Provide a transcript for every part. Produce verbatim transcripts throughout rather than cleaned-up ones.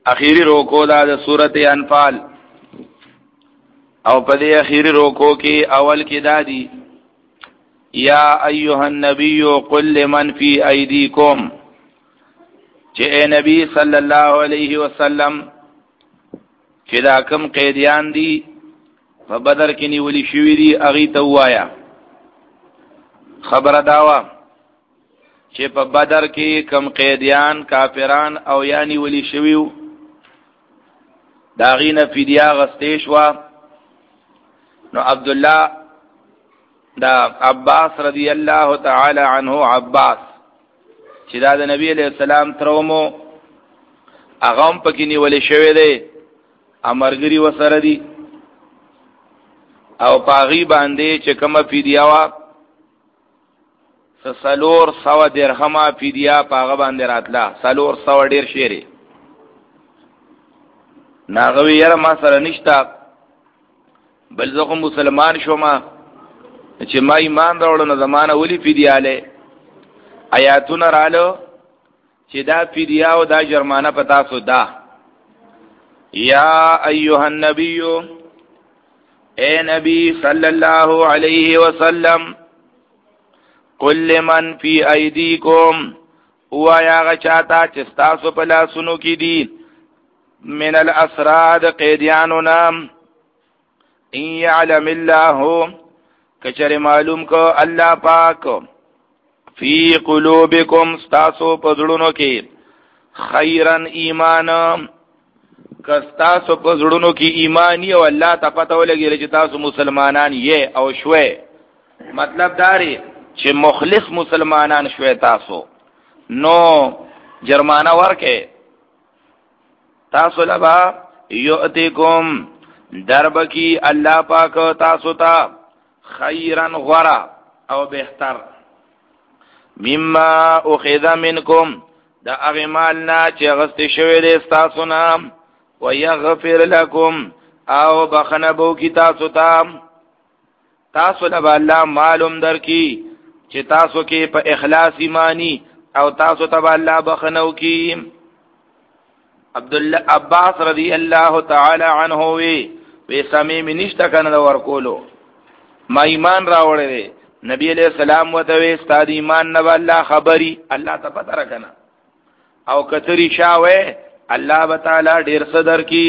اخیری روکو دا د سورۃ انفال او په دې اخیری روکو کې اول کې دادی یا ایها النبی قل لمن فی ایدیکم، چې اے نبی صلی الله علیه وسلم چې دا کم قیدیان دي په بدر کې نیولې شوی دي هغه ته وایا خبره داوا چې په بدر کې کم قیدیان کافران او یا نیولې شویو دا غینه فدیه غستې شو. نو عبد الله دا عباس رضی الله تعالی عنہ عباس چې دا د نبی علیہ السلام ترومو هغه هم پکې نیولې شوی دی امرګری وسره دی او پاغي باندې چې کومه فدیه وا سلور سو درهمه فدیه پاغه باندې راتلا سلور سو ډیر شیری ناغوی یاره ما سره نشتا بل زخم مسلمان شوم چې ما ایمان راوړل نو زمانه ولی فدیه له آیاتونه رالو چې دا فدیه او دا جرمانه پتا سو دا یا ایها النبی اے نبی صلی اللہ علیہ وسلم قل لمن فی ایدیکم او یا غچاتا چستاسو پلا سنو کی دی من الاسراد قیدیانونا ان یعلم اللہ کچر معلوم کو اللہ پاک فی قلوبکم ستاسو پزڑونو کی خیرن ایمان کستاسو پزڑونو کی ایمانی او اللہ تا پتہ ولګی چې تاسو مسلمانان یې او شوي مطلب داری چې مخلص مسلمانان شوي تاسو نو جرمانه ورکه تاسو لبا یؤتیکم درب کی اللہ پاک تاسو تا خیرن غرا او بہتر مما اخذ منکم دا اغمالنا چې غست شوی دې تاسو نام ويغفر لكم او بخنبو کی تاسو تا تاسو لبا اللہ معلوم در کی چې تاسو کې په اخلاص ایمانی او تاسو تبا اللہ بخنو کی. عبداللہ عباس رضی اللہ تعالی عنہ وی وی سمیم نشتا کنه ورکولو ما ایمان راوړې دی نبی علیہ السلام وتوی استاد ایمان نه الله خبري الله ته پته راکنه او کتری شاوه الله تعالی ډیر صدر کی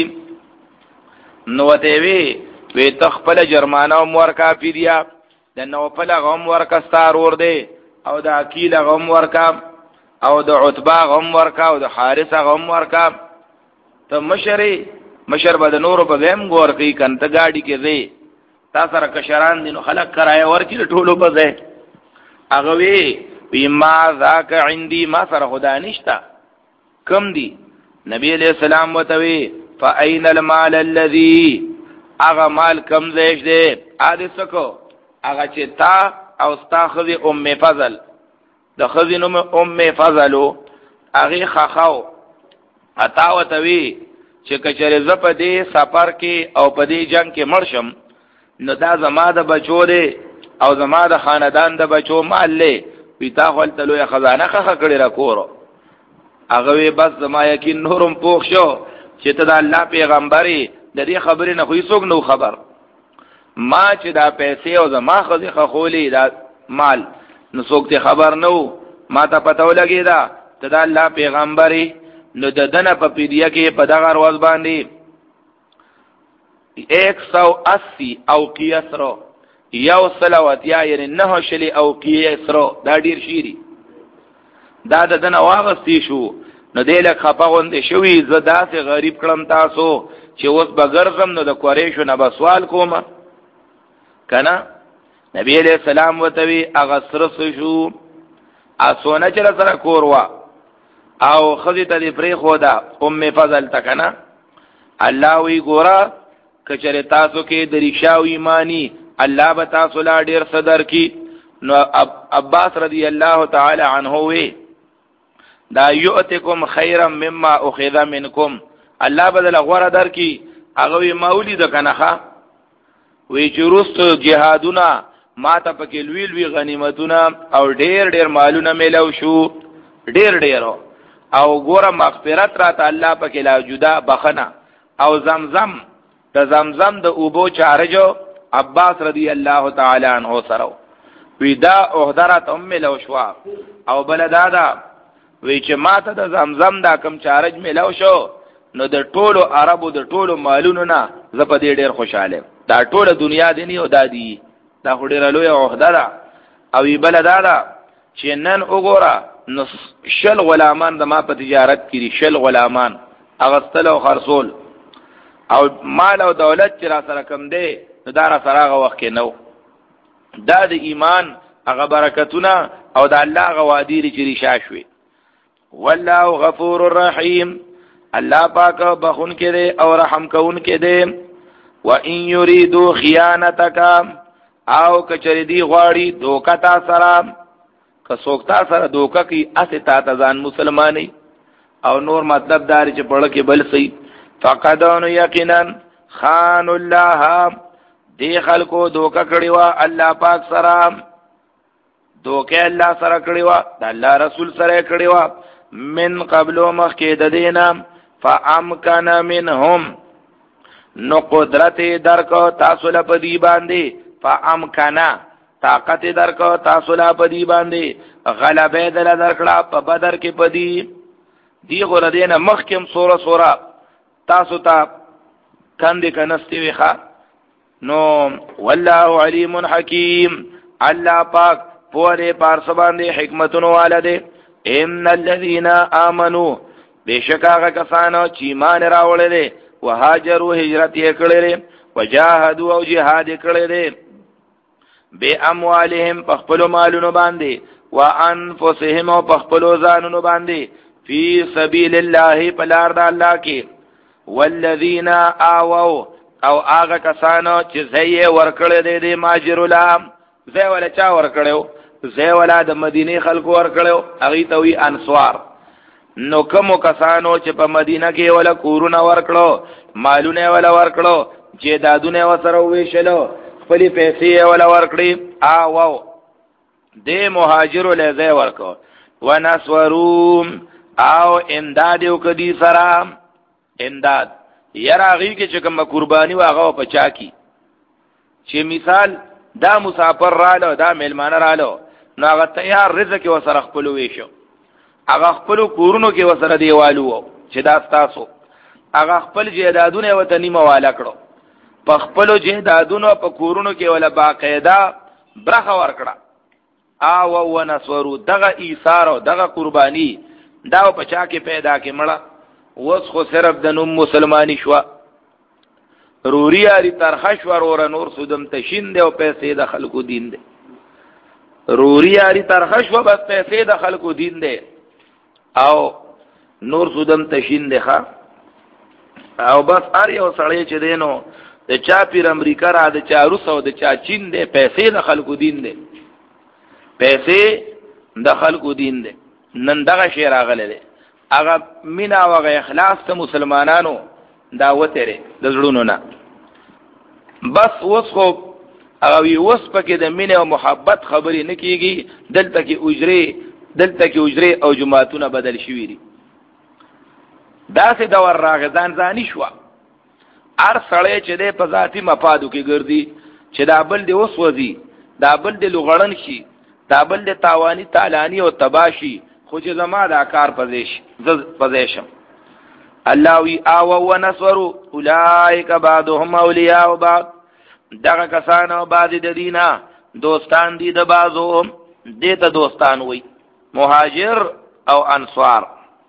نو ته وی وی تخپل جرمانه مور کافی دیا د نو په لغم ورکا ستار ور دی او د عقیل غم ورکا او د عتبہ غم ورکا او د حارث غم ورکا ته مشری مشر بد نور په زم ګور کوي کنه گاډي کې زی تا سره کشران دي نو خلق کرای ورکی ټولو په زی هغه وی بما ذاک عندي ما سره خدا نشتا کم دی نبی علیہ السلام وتوی فاین المال الذي اغه مال کم زیش دی ادي سکو اغه چې تا او ستا خذ ام فضل د خذ نوم ام فضلو اغه خخاو اتا وتوی چې کچره زپ دې سفر کې او په دې جنگ کې مرشم نو دا زما د بچو دی او زما د خاندان د بچو مال له پیتا خپل تلوې خزانه خخ کړی را کورو هغه وی بس زما یقین نورم پوښ شو چې ته د الله پیغمبري د دې خبرې نه خو هیڅوک نو خبر ما چې دا پیسې او زما خزي خولې دا مال نو څوک ته خبر نو ما ته پته ولګی دا ته د الله پیغمبري نو د دنه په پیډیا کې په دغه ورځ باندې ایک سو اسی او کیسرو یو سلوات یا یعنی نه شلی او کیسرو دا ډیر شيری دا د دنه واغستی شو نو دیلک خپغوند شوی زدا سه غریب کړم تاسو چې اوس بغرزم نو د قریشو نه بسوال کوم کنه نبی علیہ السلام وتوی اغسر شو اسونه چې سره کوروا او خذی ته دی پری خدا ام فضل تکنا الله وی ګورا کچره تاسو کې د ریشاو ایمانی الله به تاسو لا ډیر صدر کی. نو عباس رضی الله تعالی عنہ وی دا یؤتکم خیرا مما اخذ منکم الله بدل غوړه در کی هغه وی مولید کنه وی چروست جهادونه ما ته پکې لوی لوی غنیمتونه او ډیر ډیر مالونه میلاو شو ډیر ډیرو او ګوره مغفرت راته الله پکې لا جدا بخنه او زمزم د زمزم د اوبو چارجو عباس رضی الله تعالی عنہ سره وی دا احضرت ام لو شوا او بل دادا وی چې ماته د زمزم دا کم چارج ملو شو نو د ټولو عربو د ټولو مالونو نه زه په دې ډېر خوشاله دا ټوله دنیا دی نه او دا دی دا خو ډېره لویه عهده ده او بل دادا چې نن وګوره نو شل غلامان د ما په تجارت کې شل غلامان اغستل او خرصول او مال او دولت چې را سره کم دی نو دا را سره هغه وخت کې نو دا د ایمان هغه برکتونه او د الله هغه وعدې چې ریشا شوي والله غفور الرحیم الله پاک بخون کې دی او رحم کون کې دی و ان یریدو خیانتک او کچری دی غواړي دوکا تا سره که څوک تا سره دوکا کوي اسه تا ته ځان مسلمانی او نور مطلب دار چې پړه کې بل سي فقدون یقینا خان الله دی خلکو دوکا کړي وا الله پاک سره دوکه الله سره کړي وا د الله رسول سره کړي وا من قبل مخکې د دینا فامکن منهم نو قدرت درکو تاسو له پدی باندې فامکنا طاقت درکو تاسو له پدی باندې غلبه دل درکړه په بدر کې پدی دی غره دینه مخکم سوره سوره تاسو ته کاندې کنستې وخا نو والله علیم حکیم الله پاک پوره پارس باندې حکمتونو والده ان الذين امنوا بشکاغه کسانو چې ایمان راوړل دي وهاجروا هجرت یې کړل وجاهدوا او جهاد یې کړل به اموالهم په خپل مالونو باندې وانفسهم او په خپل ځانونو باندې فی سبیل الله پلار د الله کې والذین آووا او هغه کسانو چې زې ورکړل دي د ماجر الام زې ولا چا ورکړو زې ولا د مدینه خلکو ورکړو هغه ته وی انصار نو کوم کسانو چې په مدینه کې ولا کورونه ورکړو مالونه ولا ورکړو جیدادونه وسره ویشلو خپل پیسې ولا ورکړي آوو د مهاجر له ځای ورکو ونسوروم او امداد یو کدي سره امداد یراغي کې چې کوم قرباني واغه په چا کی چې مثال دا مسافر رالو دا ملمان رالو نو هغه تیار رزق وسره خپل ویشو هغه خپل کورونو کې وسره دیوالو چې دا تاسو هغه خپل جیدادونه وطنی مواله کړو په خپل جیدادونو په کورونو کې ولا باقاعده برخه ورکړه او ونسورو دغه ایثار او دغه قربانی دا په چا کې پیدا کې مړه وس خو صرف د نوم مسلمانی شو روري اړي ترخش ور نور سودم تشین دی او پیسې د خلکو دین دی روري اړي ترخش و بس پیسې د خلکو دین دی او نور سودم تشین دی ښا او بس ار یو سړی چې دینو د چا پیر امریکا را د چا روس او د چا چین دی پیسې د خلکو دین دی پیسې د خلکو دین دی نن دغه شی راغله دی هغه مینا او اخلاص ته مسلمانانو دا وته د زړونو نه بس وس خو هغه وی وس پکې د مینه او محبت خبرې نه کیږي دلته کې اجره دلته کې اجره او جماعتونه بدل شوي دي دا څه دور راغځان ځاني شو ار سړی چې د په ذاتی مفادو کې ګرځي چې دا بل دی وس وځي دا بل دی لغړن شي دا بل دی تاوانی تالانی او تباشي خو چې زما دا کار پزیش ز پزیشم الله وی او ونصروا اولئک بعضهم اولیاء بعض دغه کسانو بعض د دینا دوستان دي د بعضو دته دوستان وي مهاجر او انصار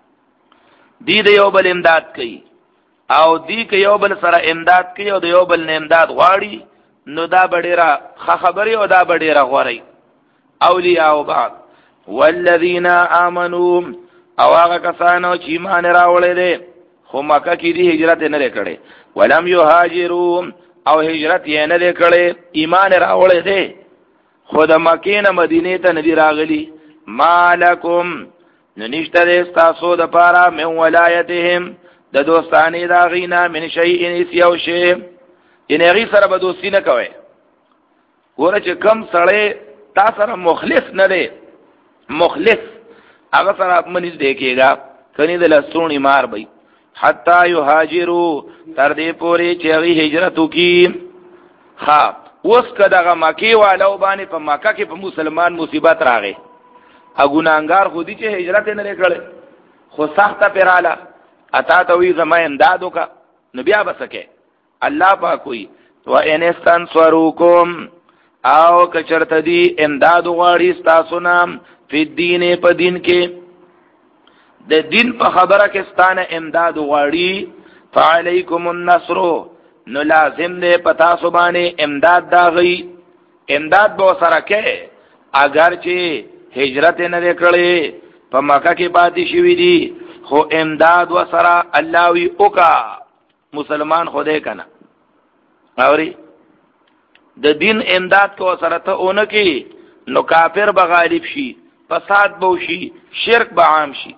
دی د یو بل امداد کوي او دی که یو بل سره امداد کوي او د یو بل نه امداد غواړي نو دا بډیره خبري او دا بډیره غوري اولیاء بعض والذین آمنوا او هغه کسانو چې ایمان راوړل دي خو مکه کې دی هجرت نه کړي ولم یهاجروا او هجرت یې نه کړي ایمان راوړل دي خو د مکې نه مدینه ته نه راغلي مالکم ننشته دې تاسو د پاره من ولایتهم د دوستانی دا غینا من شیء یو شی یې غی سره به دوستی نه کوي ګوره چې کم سړی تا سره مخلص نه دی مخلص هغه سره منځ دی کېږي کنی د لستونی مار بی حتی یهاجرو تر دې پوری چې هغه هجرت وکي. ها اوس کداغه مکی والو باندې په مکه کې په مسلمان مصیبت راغی، اګونانګار خودی چې هجرت نه لري خو سخته پراله اتا ته وی زما امدادو کا نو بیا بسکه الله پاک وی و ان استنصروکم او کچرت دی امداد غواړي تاسو نام په دین په دین کې د دین په خبره کې ستانه امداد غواړي فعلیکم النصر نو لازم دې پتا سو باندې امداد داغي امداد به سره کې اگر چې هجرت نه کړي په مکه کې پاتې شوی دي خو امداد و سره الله وی اوکا مسلمان خوده کنا اوري د دین امداد کو سره ته اونکي نو کافر به غالب شي، فساد به شي، شرک به عام شي.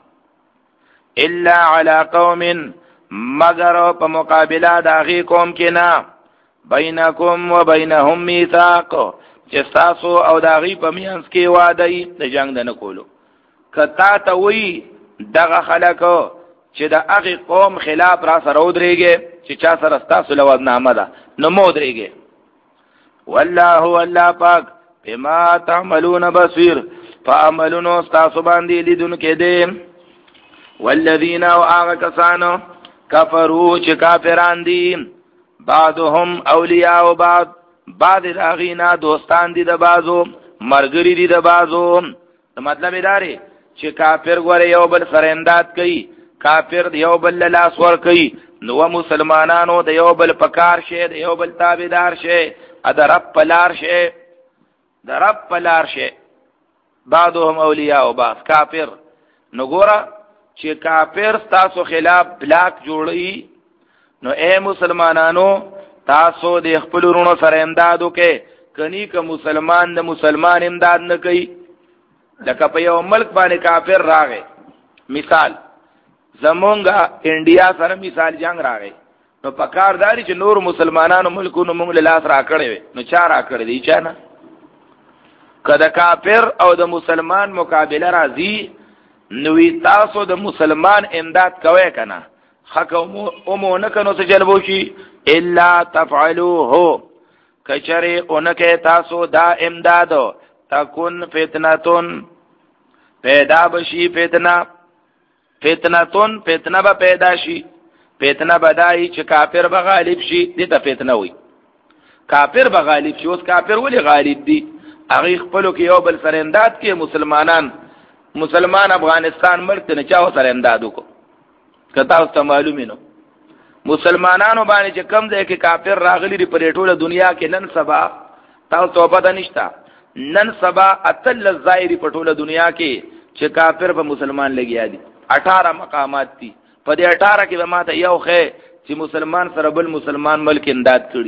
الا علی قوم مگر په مقابله د هغه قوم کې نه بینکم و بینهم میثاق چې تاسو او د هغه په میانس کې وعده د جنگ نه کولو. کتا ته وی دغه خلکو چې د هغه قوم خلاف را سره ودرېږي چې چا سره تاسو لواد نامه ده نو مو درېږي. والله والله پاک بما تعملون بصير فعملون تاسو باندې لیدونکو دي. والذین واغکسانو کفروا چې کافران دي بعضهم اولیاء بعض بعض داغینا دوستان دي د بعضو مرګری دي د بعضو. مطلب دا دی چې کافر غره یو بل سره امداد کوي، کافر یو بل لاس ور کوي، نو مسلمانانو د یو بل پکار شه، د یو بل تابعدار شه، د رب پلار شه، د رب پلار شه. بعضهم اولیاء بعض کافر نو ګوره چې کافر تاسو خلاف بلاک جوړي نو اے مسلمانانو تاسو د خپل ورونو سره امداد وکړئ. کني که مسلمان د مسلمان امداد نه کوي لکه په یو ملک باندې کافر راغی، مثال زمونږه انډیا سره مثال جنگ راغی نو پکارداري چې نور مسلمانانو ملکونو موږ له لاس را کړی نو چا را کړی دی چا نه. کله کافر او د مسلمان مقابله راځي نو تاسو د مسلمان امداد کوئ کنه حق اومو نه کنو څه جلبو شي الا تفعلوه کچره اونکه تاسو دا امدادو تکون فتنتون پیدا بشی فتنه فتنتون فتنه با پیدا شي فتنه بدای چې کافر به غالب شي دې ته فتنه وي. کافر به غالب شي. اوس کافر ولی غالب دي؟ هغه خپلو کې یو بل سره امداد کې مسلمانان مسلمان افغانستان ملک نه چاو سره امداد وکړو. کته اوس ته معلومه نو مسلمانانو باندې چې کم ځای کې کافر راغلي دی په ټوله دنیا کې نن سبا تاسو ته پته نشته نن سبا اتل الظاهری په ټوله دنیا کې چې کافر په مسلمان لګیا دي اٹھارہ مقامات دي. په دې اٹھارہ کې به ماته یو خې چې مسلمان سره بل مسلمان ملک امداد کړي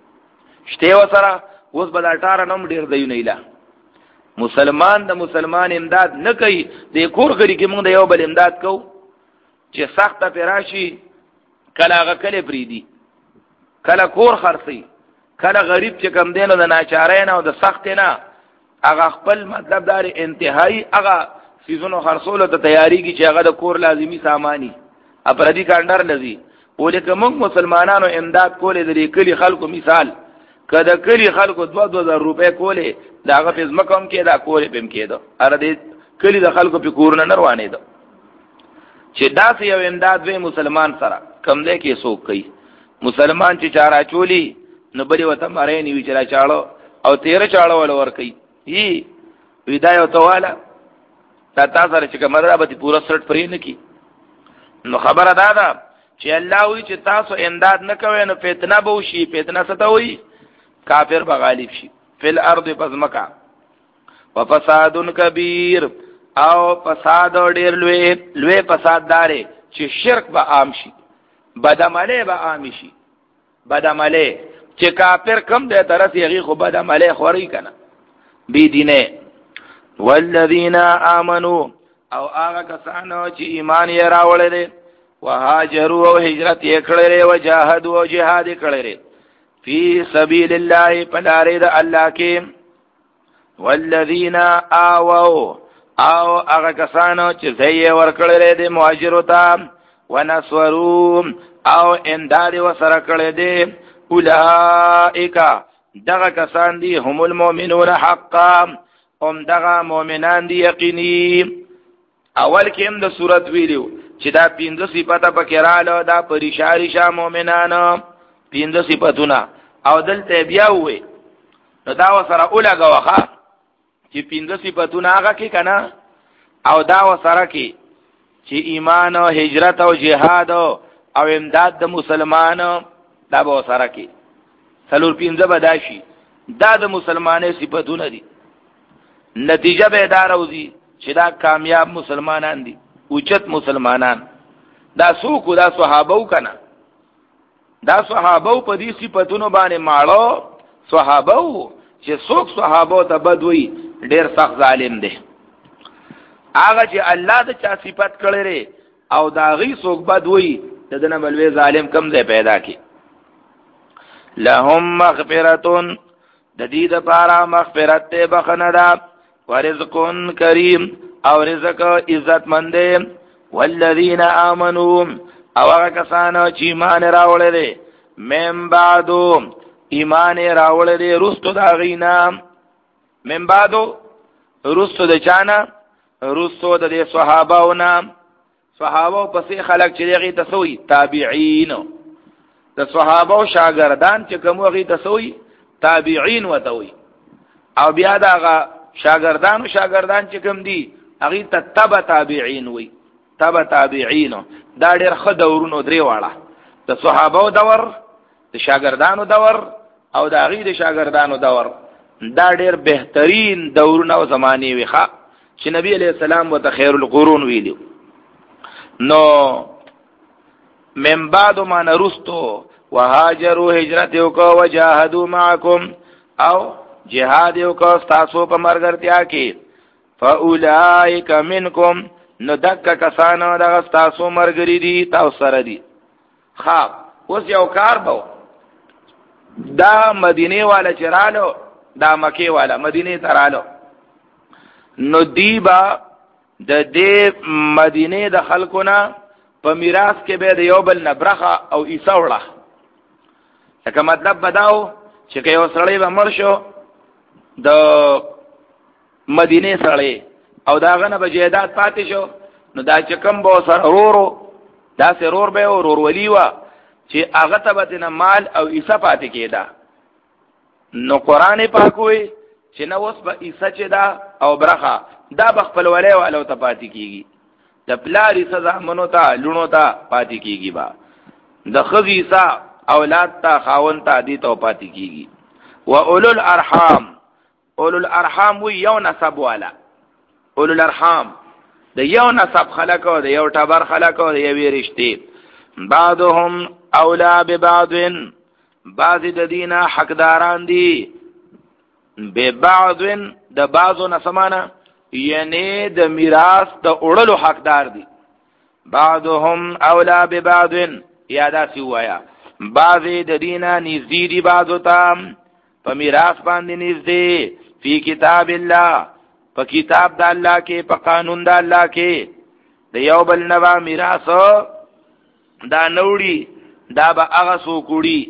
شته و سره اوس بل اٹھارہ نوم ډیر دی نه اله مسلمان د مسلمان امداد نه کوي. د کور غری کې موږ د یو بل امداد کوو چې سخته پراشي کله هغه کله بریدي کله کور خرڅي کله غریب چې کم دینو د ناچارۍ نه او د سخت نه هغه خپل مطلب دار انتهایی هغه سيزونو خرڅولو ته تیاری کی چې هغه د کور لازمی سامانی اپردی کاندر لذي ولکه موږ مسلمانانو امداد کولې د کلی خلکو مثال کله کلی خلکو دو دو هزار روپے کولې داغه په ځمکم کې دا کولې پم کېدو اره دې کلی د خلکو په کورونه نه روانې دو چې داسې یو امداد وې مسلمان سره کم دې کې څوک کوي. مسلمان چې چارا چولی نو بری وته مړې نیوي چې چاړو او تیر چاړو ول ور کوي هی ودايه تواله تا تاسو سره چې کومه به پورا سرټ پرې نه کی. نو خبره دا ده چې الله وی چې تاسو امداد نه کوئ نو فتنه به وشي. فتنه ستوي کافر به غالب شي فل ارض پزمکا وفساد کبیر او فساد ډیر لوی لوی فساد داري چې شرک به عام شي بدعمله به عام شي. بدعمله چې کافر کم ده طرف یغي خو بدعمله خوري کنه بی دینه. والذین آمنوا او هغه کسانو چې ایمان یې راوړل دي وهاجروا او هجرت یې کړل او جاهدوا او جهاد یې کړل فی سبیل الله فلارید الله کې. والذین آووا او هغه کسانو چې ځای ورکړل دي مهاجرو ته ونصروا او امداد وسره کړل دي اولئک دغه کسان دي هم المؤمنون حقا هم دغه مؤمنان دي یقیني. اول کې هم د صورت ویلو چې دا پنځه صفاته پکې رااله دا پریشاری شه مؤمنانو پنځه صفاتونه او دلته بیا وې نو دا وسره اولګه چې پنځه صفاتونه هغه کې کنه او دا وسره کې چې ایمان او هجرت او جهاد او امداد د مسلمانانو دا به وسره کې څلور پنځه بداشي دا د مسلمانانو صفاتونه دي. نتیجه به دا راوځي چې دا کامیاب مسلمانان دي اوچت مسلمانان. دا څوک دا صحابه کنه دا صحابه په دې صفاتونو باندې ماړو صحابه چې څوک صحابه ته بدوي ډېر سخت ظالم دي. هغه چې الله د چا صفات کړي او دا غي څوک بدوي دنه بلوي ظالم کم ځای پیدا کی. لهم مغفرتون د دې لپاره مغفرت ته بخنه ده ورزق کریم او رزق عزت مند. والذین آمنوا او هغه کسانو چې ایمان راوړل دي من بعدو ایمان راوړل دي رستو دا غینا من بعدو رستو د چانا رستو د صحابهونو صحابه پسې خلق چې دغه تسوي تابعین د صحابه او شاګردان چې کومه تسوي تابعین وتوي او بیا دا شاګردان او شاګردان چې کوم دي هغه تتبع تابعین وي تبع تابعین دا ډېر ښه دورونو درې واړه د صحابه او دور د شاګردانو دور او د هغه د شاګردانو دور دا ډېر بهترین دورونه او زماني وي ښا چې نبی علیہ السلام وته خیر القرون ویلو. نو من بعد ما نرستو وهاجروا هجرت وکاو وجاهدوا معكم او جهاد وکاو تاسو په مرګرتیا کې فاولائک منکم نو دک کسانو دغه تاسو مرګری دي تاسو سره دي. خاب اوس یو کار بو دا مدینه والا چرالو دا مکی والا مدینه ترالو نو دیبا د دې مدینه د خلکونه په میراث کې به د یو بل نبرخه او عیسی وړه لکه مطلب بداو چې یو سړی به مړ شو د مدینه سړی او داغه نه به جیدات پاتې شو نو دا چې کوم به سره ورورو دا سرور به ورور ولی وا چې هغه ته به مال او عیسی پاتې کېدا. نو قران پاک وی چې نو اوس به عیسی چې دا او برخه دا بخپل ولای والو ته پاتې کیږي د پلاری سزا منو ته لونو ته پاتې کیږي با د خزیسا اولاد ته خاون ته دي ته پاتې کیږي. و اولو الارحام اولو الارحام وی یو نسب والا اولو الارحام د یو نسب خلقو د یو ټبر خلقو د یو رشتي بعضهم اولا ببعض بعض د دینه حقداران دي ببعض د بعضو نسمانه یعنی د میراث د اورلو حقدار دي. بعضهم اولا ببعض یادا سی وایا بعضی د دینه نږدې دي بعضو ته په میراث باندې نږدې فی کتاب الله په کتاب د الله کې په قانون د الله کې د یو بل نوا میراث دا نوړي دا به هغه سو کوړي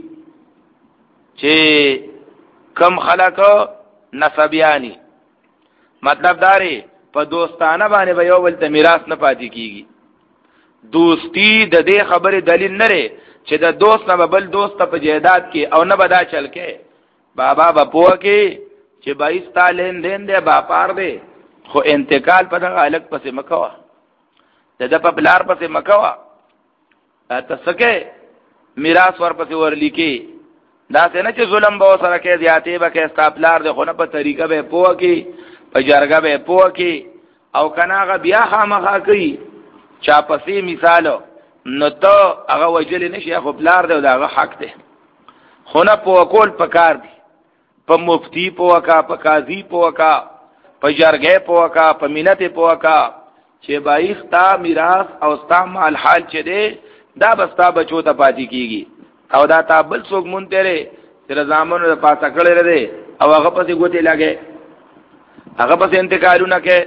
چې کم خلق نسبیانی مطلب داري په دوستانه باندې به یو بل ته میراث نه پاتې کیږي. دوستی د دې خبره دلیل نه لري چې د دوست نه بل دوست په جیدات کې او نه بدا چل کې بابا بپو کې چې بایس تا لین دین دے با پار دے خو انتقال په دغه الګ پسې مکوا د د په بلار پسې مکوا تسکه میراث ور پسې ورلی کې دا څنګه چې ظلم به سره کې زیاتې به کې استاپلار د خونه په طریقه به پوه کې په جرګه به پوه کې او کناغه بیا خامخا کوي چا پسې مثالو نو ته هغه وجل نشي خو بلار دی داغه حق دی خونه پوه کول پکار دی په مفتی پوه کا په قاضي پوه کا په جرګه پوه کا په مینت پوه کا چې بایخ تا میراث او ستا مال حال چه دی دا بستا بچو ته پاتې کیږي او دا تا بل څوک مونږ تیرې تر زامنو د پاسه کړی دی او هغه پسې ګوتې لګي هغه پسې انتقالونه کې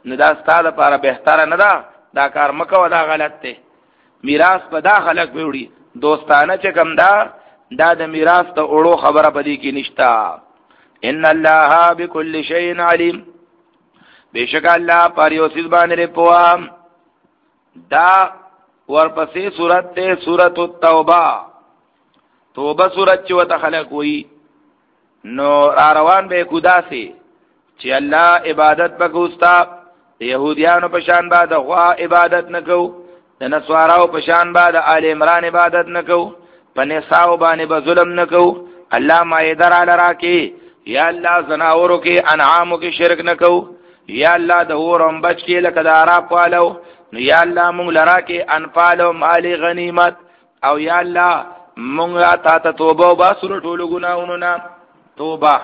نو دا ستاسو لپاره بهتره نه ده، دا کار مکو، دا غلط دی. میراث په دا خلک وړي دوستانه چې کوم دا دا د میراث ته اړو خبره پدې کې نشتا. ان الله بكل شيء عليم، بشک الله پر یو څه باندې پوها. دا ورپسې سورت ته سورۃ التوبه، توبه سورت چې وته خلق وي نو روان به خدا سي چې الله عبادت وکوستا، يهوديانو په شان بعد غوا عبادت نکو، د نسواراو په شان بعد آل عمران عبادت نکو، په نساو باندې به ظلم نکو. الله مائده را لراکي، یا الله زناورو کې انعامو کې شرک نکو، یا الله د اورم بچ کې لکه د عرب والو، نو یا الله مونږ لراکي انفال او مال غنیمت، او یا الله مونږه تا ته توبه او باسر ټولو ګناونو نه توبه.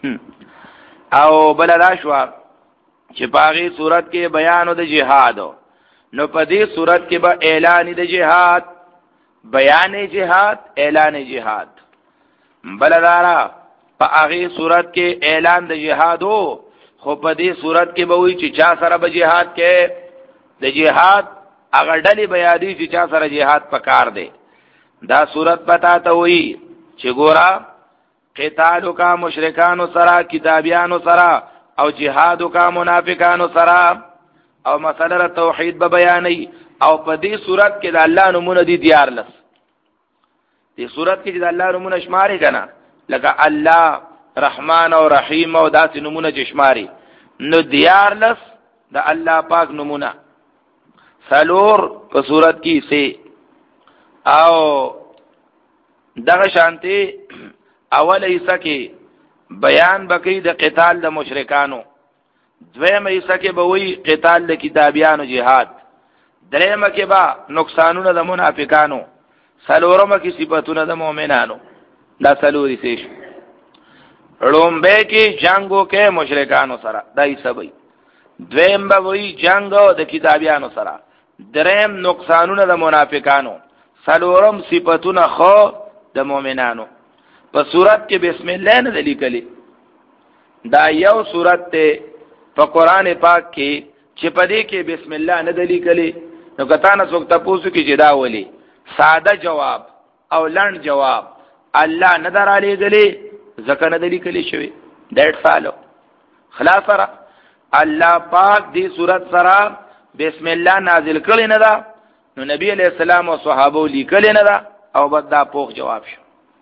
او بلدا شو چې پاغي صورت کې بیان د جهاد، نو په دې صورت کې به اعلان د جهاد، بیان جهاد، اعلان جهاد. بلدارا په هغه صورت کې اعلان د جهاد وو، خو په دې صورت کې به وي چې چا سره به جهاد کې د جهاد هغه ډلې بیادي چې چا سره جهاد پکار دی. دا صورت پتا ته وي چې ګورا قتالو کا مشرکانو سره، کتابیانو سره، او جهادو کا منافقانو سره، او مسله توحید به بیانې. او په دې صورت کې د الله نومونه دي دیار لس. دې صورت کې د الله نومونه شماري کنه، لکه الله، رحمان او رحیم او داسې نومونه چې شماري، نو دیار لس د الله پاک نومونه. سلور په صورت کې سي او دغه شانتي اول ایسه کې بیان بکی د قتال د مشرکانو، دویم ایسه کې به وی قتال د کتابیانو جهاد، درېمه کې به نقصانونه د منافقانو، سلورمه کې صفاتونه د مؤمنانو. دا سلوري سیش لومبه کې جنگو کې مشرکانو سره دا ایسه وی، دویم به وی جنگو د کتابیانو سره، درېم نقصانونه د منافقانو، سلورم صفاتونه خو د مؤمنانو. په صورت کې بسم الله نه لیکلي، دا یو صورت ته په قران پاک کې چې په دې کې بسم الله نه لیکلي، نو کته نه څوک تاسو کې جدا ولي ساده جواب او لړن جواب الله نه درالي غلي ځکه نه لیکلي شوی. ډېر سالو خلاص را الله پاک دې صورت سره بسم الله نازل کړي نه دا، نو نبی علیہ السلام او صحابه لیکل نه دا، او بد دا پوخ جواب شو.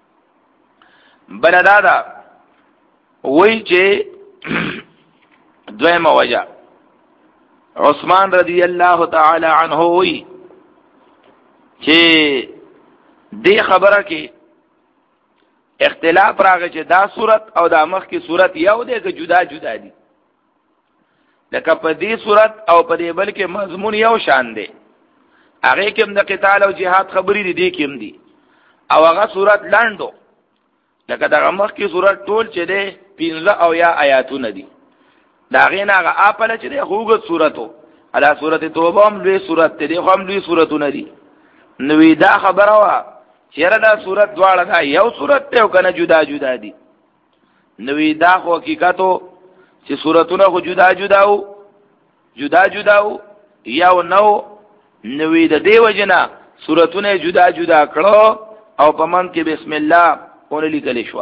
بلدا دا وای چې دویمه وجه عثمان رضی الله تعالی عنہ وای چې دې خبره کې اختلاف راغی چې دا صورت او دا مخ کی صورت یو دی که جدا جدا دي. لکه په دې صورت او په دې بل کې مضمون یو شان دی، هغه کې د قتال او جهاد خبرې دي کې دي، او هغه صورت لاندو لکه دا مخ کی صورت ټول چې دی پنځه او یا آیاتونه دي، دا غینه هغه اپل چې دی خوګت صورتو ادا صورت توبه هم لوی صورت دی، خو هم لوی صورتونه دي. نو دا خبره وا چیرې دا صورت دواړه دا یو صورت ته کنه جدا جدا دي. نو دا خو حقیقتو چې صورتونه خو جدا جدا وو جدا جدا وو یو نو نو د دې وجنه صورتونه جدا جدا کړو، او په من کې بسم الله اون لیکل شو،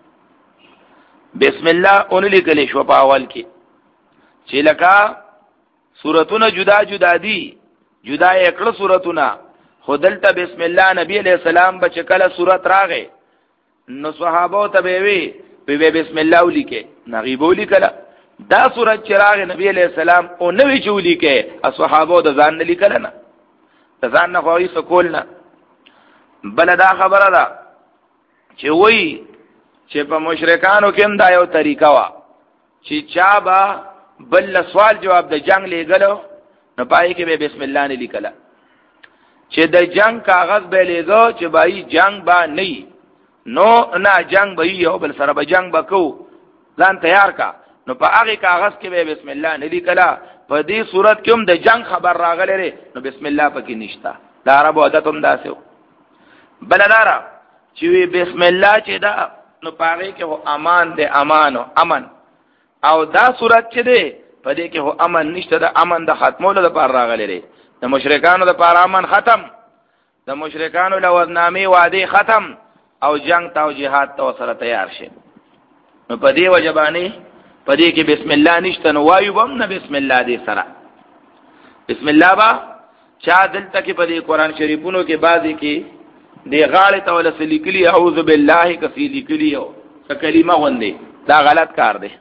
بسم الله اون لیکل شو په اول کې چې لکه صورتونه جدا جدا دي، جدا یې کړو صورتونه، خودلته بسم الله نبی علیہ السلام بچ کله صورت راغې نو صحابه ته وی وی بسم الله ولیکه نغیبو لیکله. دا صورت چې راغې نبی علیہ السلام او نوې چولی کې صحابه د ځان نه لیکل نه، د ځان نه خوې سکول نه. بل دا خبره ده چې وای چې په مشرکانو کې هم دا یو طریقه وا چې چا با بل سوال جواب د جنگ لګلو نو پای کې به بسم الله نه لیکله، چې د جنگ کاغذ به لګو چې بای جنگ با نه نو نه جنگ به یو بل سره به جنگ وکاو ځان تیار کا، نو په هغه کاغذ کې به بسم الله نه لیکله. په دې صورت کې هم د جنگ خبر راغله نو بسم الله پکې نشتا، دا عربو عادت هم داسو. بلدارا چې بسم الله چې دا نو پاره کې هو امان دې امان او امن، او دا صورت چې دې په دې کې هو امن نشته، د امن د ختمولو لپاره راغلی دی. د مشرکانو لپاره امن ختم، د مشرکانو له وزنامې وعده ختم، او جنگ ته او جهاد ته سره تیار شي. نو په دې وجبانی په دې کې بسم الله نشته، نو وایو بم نه بسم الله دې سره. بسم الله با چا دلته کې په دې قران شریفونو کې بعضی کې دی غاړه ته ولا سلیکلی اعوذ بالله کفی لیکلی او کلمه غوندې، دا غلط کار دی.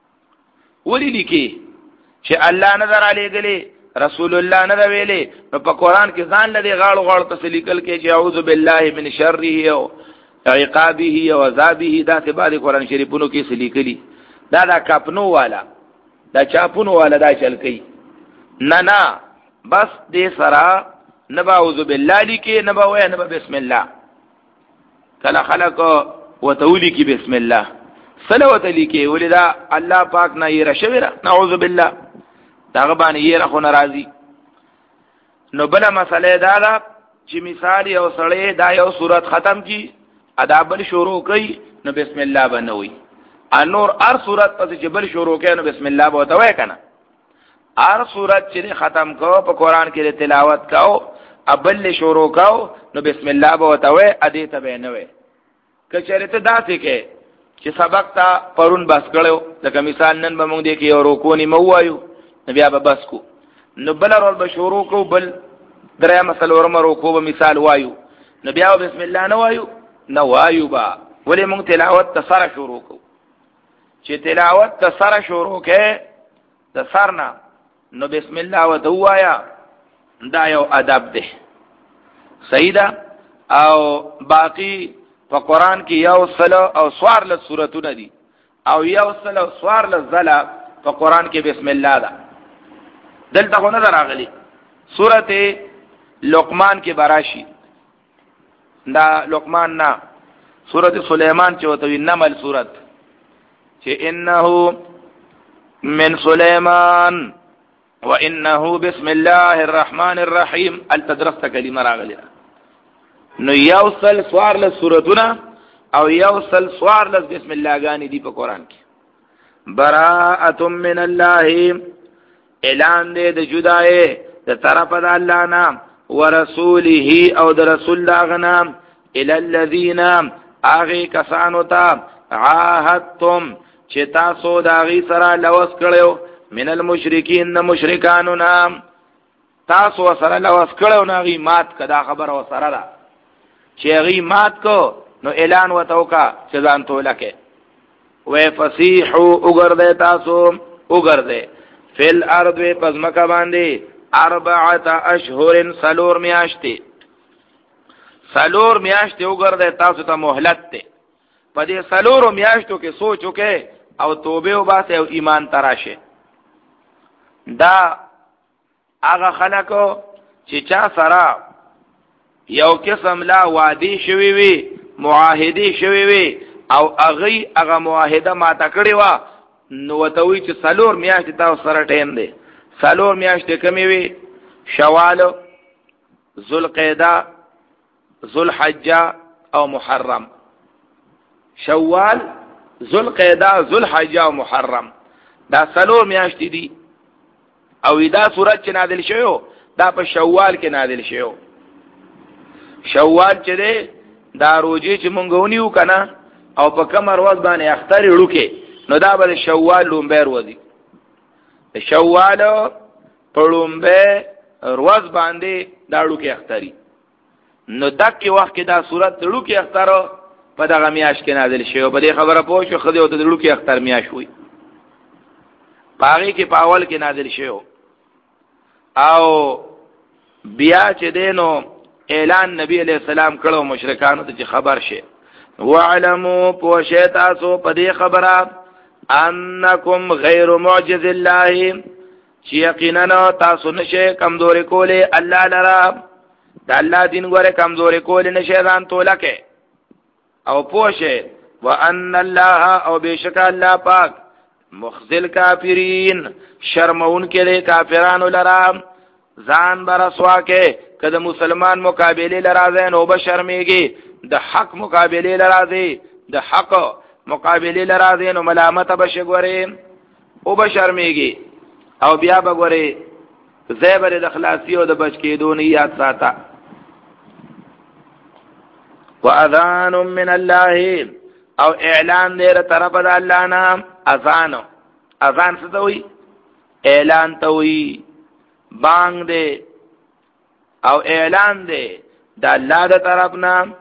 ولی لیکي چې الله نظر علی غلی رسول الله نه ویلې، نو په قران کې ځان لدی غاړو غاړو ته سلیکل کې چې اعوذ بالله من شره او عقابه او عذابه، دا ته بعد قران شریفونو کې سلیکلی. دا دا کپنو والا دا چاپونو والا دا چل کوي. نه نه بس دې سره نبا اعوذ بالله لیکي، نبا وای نبا بسم الله. کله خلق وتولی کی بسم الله صلوات لیکي، ولدا الله پاک نه یې رشوره نعوذ بالله دا غبان یې راخو ناراضي. نو بل مسئله دا ده چې مثال یو سړی دا یو صورت ختم کی ادا بل شروع کوي، نو بسم الله بنوي. انور ار صورت پس چې بل شروع کوي، نو بسم الله به وتوي کنه. ار صورت چې ختم کو په قران کې تلاوت کاو ابل شروع کاو، نو بسم الله به وتوي ادي ته بنوي. کچره ته داسې کې چې سبق تا پرون بس کړو، لکه مثال نن به موږ دې کې یو رکوع مو وایو، بیا به بس کو، نو بل ورول به شروع کو، بل دریا مثلا ورمه رکوع به مثال وایو، نو بیا بسم الله نه وایو نه وایو با، ولې موږ تلاوت ته سره شروع کو. چې تلاوت ته سره شروع کې د سرنا، نو بسم الله وتوایا، دا یو ادب ده صحیح ده. او باقی په قران کې یو سل او سوار له سوراتونه دي، او یو سل او سوار له زلا په قران کې بسم الله ده. دلته خو نه راغلي سورته لقمان کې براشي، دا لقمان نه سورته سليمان چې وته نمل سورت چې انه من سليمان وانه بسم الله الرحمن الرحيم التدرست کلمه راغلی. نو یوصل سوار له سورتونه او یوصل سوار له بسم الله غانی دی په قران کې. براءه من الله اعلان دې د جدای د طرف د الله نام، ورسوله او د رسول الله غنام، الى الذين اغه کسانو ته عاهدتم چې تاسو داغي سره لوس کړو، من المشرکین مشرکانو نام تاسو سره لوس کړو، ناغي مات کدا خبر او سره ده چې غي مات کو، نو اعلان وتوکا چې ځان ته لکه و فصیحو وګرځي تاسو وګرځي فل ارض پزمکا باندې اربعه اشهر سلور میاشتي سلور میاشتي وګرځي تاسو ته مهلت ته. په دې سلور میاشتو کې سوچو کې او توبه او باسه او ایمان تراشه. دا هغه خلکو چې چا سره یو قسم لا وادي شوي وي، معاهدي شوي وي، او اغي هغه معاهده ما تکړی و، نو وتوي چې سلور میاشتې تاسو سره ټیم دی. سلور میاشتې کمی وي، شوال، ذوالقعده، ذوالحجه او محرم. شوال، ذوالقعده، ذوالحجه او محرم، دا سلور میاشتې دي. او دا سورت چې نازل شوی دا په شوال کې نازل شوی. شوال چې دی دا روزي چې مونږ ونیو کنه او په کوم ورځ باندې اختر وړوکې، نو دا به شوال لومبه ورځي. شوال په لومبه ورځ باندې دا وړوکې اختري. نو دغه وخت کې دا سورت وړوکې اختر په دغه میاش کې نازل شوی. په دې خبره پوه شو خدای او د وړوکې اختر میاش وي، باغی کې په اول کې نازل شوی. او بیا چې دینو اعلان نبی علیہ السلام کړو مشرکانو ته چې خبر شي، وعلموا پوښه تاسو په دې خبره انکم غیر معجز الله، چې یقینا تاسو نشه کمزوري کوله الله لرا، د الله دین ګوره کمزوري کوله نشه ځان تولکه. او پوښه وان الله او بشک الله پاک مخذل کافرین شرمون کې کافرانو لرا، ځان برسوا کې کله مسلمان مقابله لرازه نو به شرمېږي، د حق مقابله لرازه د حق مقابله لرازه نو ملامت به شګوري او به شرمېږي. او بیا بګوره زیبر د خلاصي او د بچ کېدو نه یاد ساته. واذان من الله او اعلان دې تر طرف د الله نه. اذان اذان څه ته وایي؟ اعلان ته وایي. بانګ دې او اعلان دې د الله د طرف نه،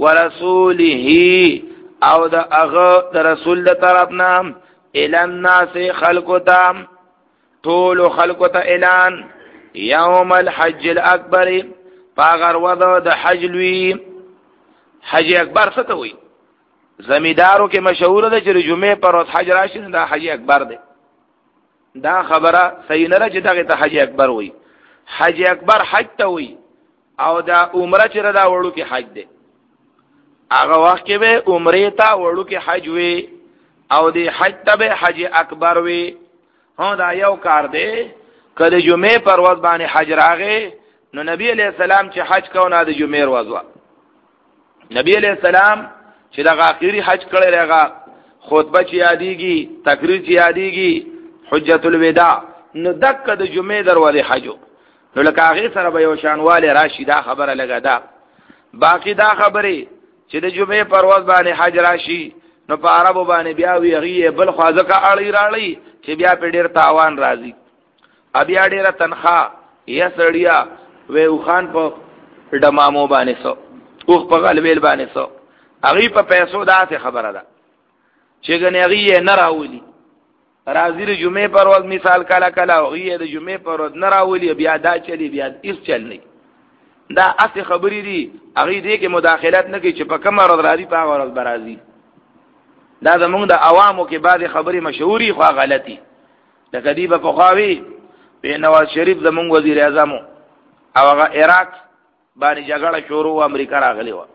ورسوله او د هغه د رسول د طرف نه، الى الناس خلقو ته، ټول خلقو ته اعلان. یوم الحج الاکبر پاغر وضع د حج لوی. حج اکبر څه ته وایي؟ زمیدارو کې مشهور ده چې جمعې پر ورځ حج راشي دا حج اکبر دی. دا خبره صحیح نه ده چې دغه ته حج اکبر وایي. حج اکبر حج ته وایي او دا عمره چې دا وړو کې حج دی. هغه وخت کې به عمره ته وړو کې حج وي او د حج ته به حج اکبر وي. هو دا یو کار دی. کله جمعې پر ورځ باندې حج راغی نو نبی علیہ السلام چې حج کاوه د جمعې ورځ وا. نبی علیہ السلام چې دا اخیری حج کړی راغی، خطبه چې یادېږي، تقریر چې یادېږي، حجۃ الوداع، نو دک د جمعې دروازه حجو. نو لکه هغه سره به یو شانواله راشي. دا خبره لګا دا باقی دا خبره چې د جمعې پر ورځ باندې حج راشي نو په عربو باندې بیا وی غي بل خوازکه اړی راړی چې بیا په ډیر تاوان راځي. بیا ډیره تنخواه یا سړیا وې خان په ډمامو باندې سو اوخ په غلبیل باندې سو هغه په پیسو داسې خبره ده چې ګنېږي نه راولي. راځي د جمعې پر ورځ مثال کله کله هغه د جمعې پر ورځ نه راولي، بیا دا چلی بیا هیڅ چل نه. دا اصلي خبرې دي. هغه دې کې مداخلت نه کوي چې په کوم ورځ راځي په هغه ورځ برازي. دا زمونږ د عوامو کې بعضې خبرې مشهوري خو غلطي. لکه دی په پخواوي په نواز شریف زمونږ وزیر اعظم او هغه عراق باندې جګړه شروع و، امریکا راغلی و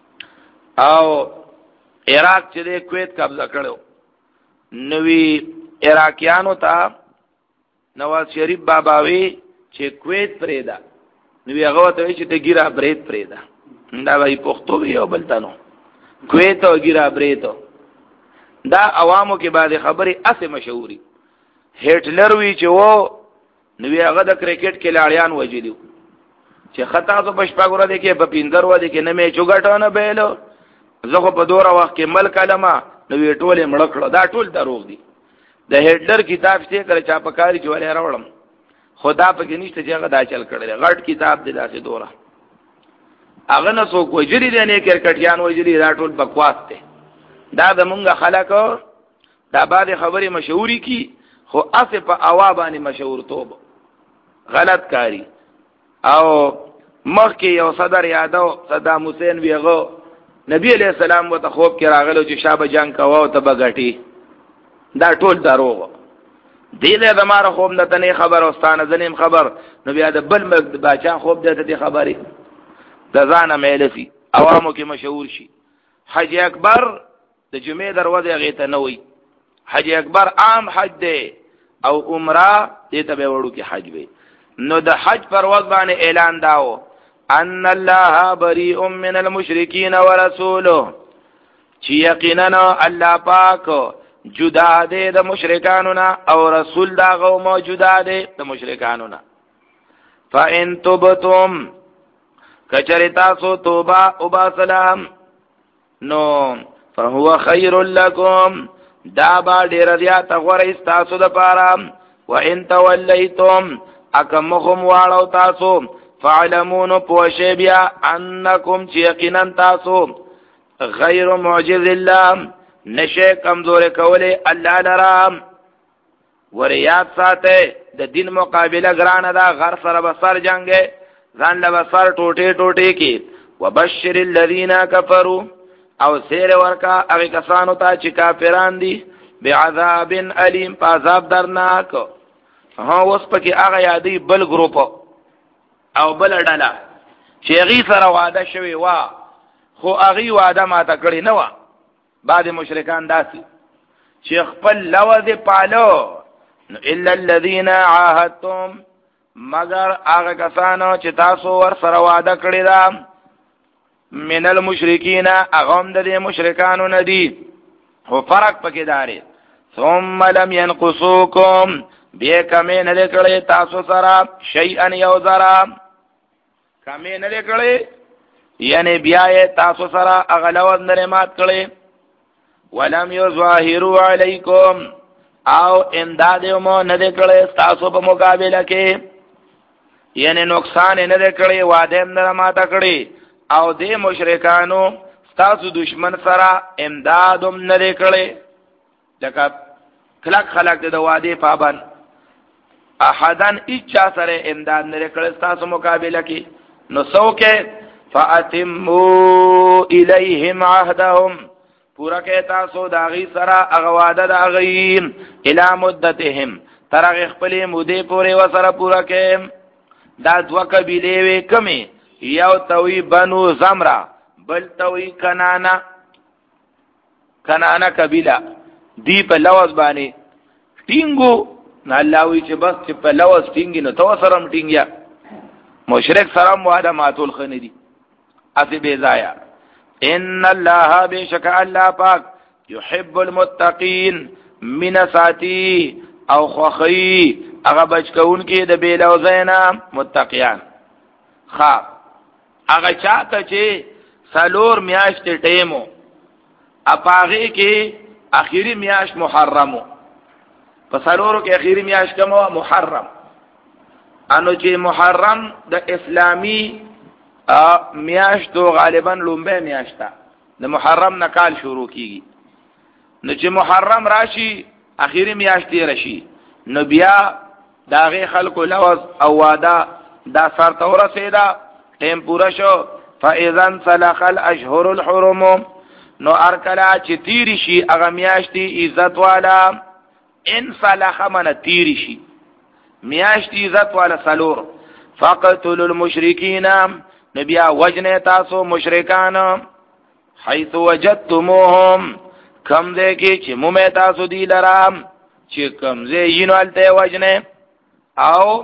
او عراق چې د کویت قبضه کړو. نوې عراقیانو ته نواز شریف باباوي چې کویت پرېدا، نوې هغه ته چې ته ګیرا برید پرېدا. دا وایي پښتو وی او بلتانو کویت او ګیرا برید. دا عوامو کې بعد خبرې اسه مشهوري. هټلر وی چې وو نوې هغه د کرکټ کې لاړیان وجلیو چې خطا تو پښپاګوره دي کې په پیندر و دي کې نه مې چوغټونه بیلو. زه خو په دوره وخت کې ملک علما نوې ټوله مړ کړو. دا ټول دروغ دي. د هټلر کتاب شته کړ چا په کاری جوړه راوړم خدا په کې نشته چې هغه دا چل کړل. غټ کتاب دی داسې دوره. هغه نه څوک وجري دي نه کرکټیان وجري. دا ټول بکواس دی. دا زمونږ خلکو دا بعد خبرې مشهوري کی خو اسه په اوا باندې مشهور توب غلط کاری. او مخکې یو صدر یادو صدام حسین ویغو نبی علیہ السلام وته خوب کې راغلو چې شابه جنگ کاوه او ته بغټي. دا ټول دروغ دی. له زماره خوب نه تنه خبر او ستانه زنیم خبر نو بیا د بل مګ باچا خوب دته دي خبري د ځانه مېلفي عوامو کې مشهور شي. حج اکبر د جمعې دروازه غیته نه وي. حج اکبر عام حج دی او عمره دې ته به وړو کې حج وي. نو د حج پر ورځ باندې اعلان داو ان الله بریء من المشرکین ورسوله چې یقینا الله پاک جدا دی د مشرکانو نه او رسول دا غو موجوده دی د مشرکانو نه. فان تبتم کچریتا سو توبه او با سلام نو فهو خیر لكم دا با ډیر زیات غوړی تاسو د پاره. وان تولیتم اکمخم واړو تاسو فعلمون پوشه بیا انکم یقینا تاسو غیر معجز الله نشه کمزور کوله الله لرام. وریات ساته د دین مقابله ګرانه دا غر سره بسر جنگه ځان له بسر ټوټه ټوټه کی. وبشر الذين كفروا او سیر ورکا هغه کسانو ته چې کافران دي بعذاب الیم عذاب درناک. ها اوس پکې هغه یادې بل ګروپ او بل ډله چې هغه سره وعده شوی وا خو هغه وعده ماته کړی نه و. بعد مشرکان داسي چې خپل لوځ پالو نو الا الذين عاهدتم مگر هغه کسانو چې تاسو ور سره وعده کړی دا من المشرکین اغم د مشرکانو ندی. هو فرق پکې داري. ثم لم ينقصوكم بیا کمې نه کړې تاسو سره شیئا یو ذرا کمې نه کړې یعنی بیا یې تاسو سره اغلوت نعمت کړې ولم یظاهروا علیکم او امداد مو نه کړې تاسو په مقابله کې یعنی نقصان نه کړې وعده نه ماته کړې او دې مشرکانو تاسو دشمن سره امدادم نه کړې لکه خلق خلق د وعده پابند احدن اچا سره امداد نه کړې تاسو مقابله کې نو څوک فاتموا الیہم عهدهم پورا کې تاسو داغي سره اغواده داغي الی مدتهم ترغ خپل مودې پورې و سره پورا کې دا دوا قبیله وې کمی یو توي بنو زمرا بل توي کنانا کنانا قبیله دی په لوز باندې ټینګو نه الله وی چې بس چې په لوز ټینګ نه تو سره ټینګیا مشرک سره مواده ماتول خندي اسی بے ضایع ان الله بشک الله پاک يحب المتقین من ساتی او خوخی هغه بچکون کې د بیلوزینا متقیان خا هغه چاته چې سالور میاشت ټیمو اپاغه کې اخیری میاشت محرمو په سالورو کې اخیری میاشت کومه محرم انو چې محرم د اسلامی میاشتو غالبا لومبه میاشتا د محرم نه کال شروع کیږي نو چې محرم راشي اخیری میاشتې راشي نو بیا داغه خلکو لوز او وادا دا سر تور سیدا ټیم پورا شو فاذا سلخ الاشهر الحرم نو ارکلا چې تیری شي هغه میاشتې عزت والا ان سلخ من تیری شي میاشتې عزت والا سلور فقتلوا المشرکین نبیا وجنه تاسو مشرکان حيث وجدتموهم کم دې کې چې مومه تاسو دی لرام چې کم دې یینوالته وجنه او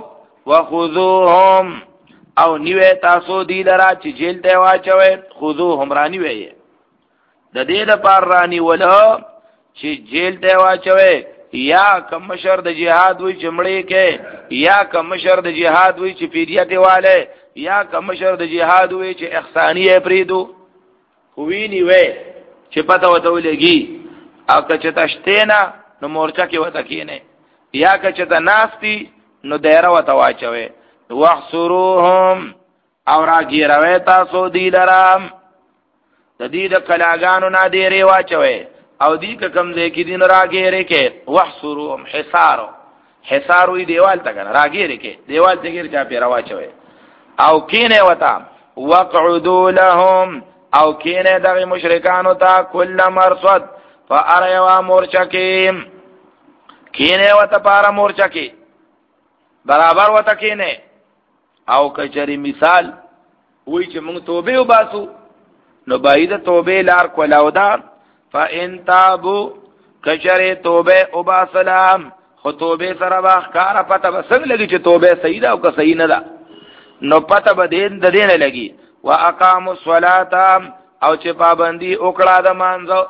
وخذوهم او نیوه تاسو دی لرا چې جیل ته واچوي خذوهم رانی وي د دې لپاره رانی ولا چې جیل ته واچوي یا کم مشر د جهاد وي چمړې کې یا کم مشر د جهاد وي چې پیډیا دیواله یا کم مشر د جهاد وي چې احسانیه پریدو خوینی وي چې پته وته ولګي او که تشتینا نو مورچا کې وته کینه یا که چې ناستی نو دایره وته واچوي واحصروهم او راګیروي تاسو دی لرام د دې د کلاګانو نه دی ری واچوي او دی که کم دې کې دین راګیره کې واحصروهم حصارو حصاروي دیوال ته کنه راګیره کې دیوال ته ګیر چا پیرا واچوي او کینه وتا وقعدوا لهم او کینه دغه مشرکانو ته کل مرصد فاروا مورچکیم کینه وتا پارا مورچکی برابر وتا کینه او کچری مثال وای چې موږ توبه وباسو نو باید توبه لار کولاودا فان تابوا کچری توبه وباسلام خو توبه سره واخکار پته بسنګ لګی چې توبه صحیح ده او که صحیح نه ده نو پته به دین د دین لګي واقاموا الصلاه او چې پابندي وکړه د مانځو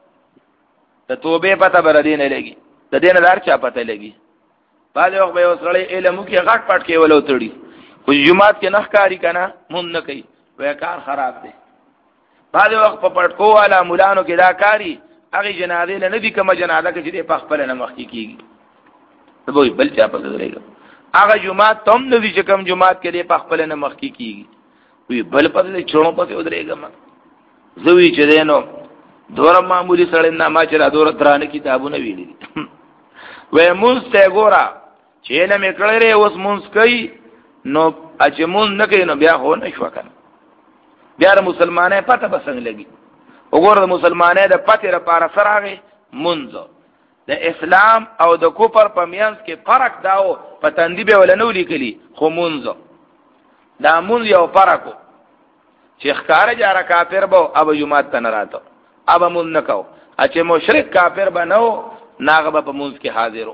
د توبه پته بر دین لګي د دین دار چا پته لګي بعد وخت به وسړی علم کې غټ پټ کې ولو تړي خو جمعات کې نخ کاری کنه مون نه کوي وای کار خراب دی بعد وخت په پټ کو والا مولانو کې دا کاری هغه جنازه نه دي کوم جنازه کې چې په خپل نه مخ کې کیږي ته وای بل چا پته درېږي هغه جمعات تم نه دي چې کوم جمعات کې په خپل نه مخ کې کیږي وی بل پته چونو پته ودرېږم زوی چې دینو دور معمولی سره نه ما چې را دور درانه کتابونه ویلي وای مونږ ته ګورا چې نه میکړې اوس مونږ کوي نو چې مونږ نه کوي نو بیا هو نه شو کنه بیا مسلمانې پته بسنګ لګي وګوره د مسلمانې د پته لپاره سره مونږ د اسلام او د کوپر په میانس کې فرق داو پتندې به ولنو لیکلي خو مونږ دا مونږ یو فرقو چې ښکار جاره کافر بو اب جمعات ته نه راته اب مونږ نه کو چې مشرک کافر بنو ناغه په مونږ کې حاضرو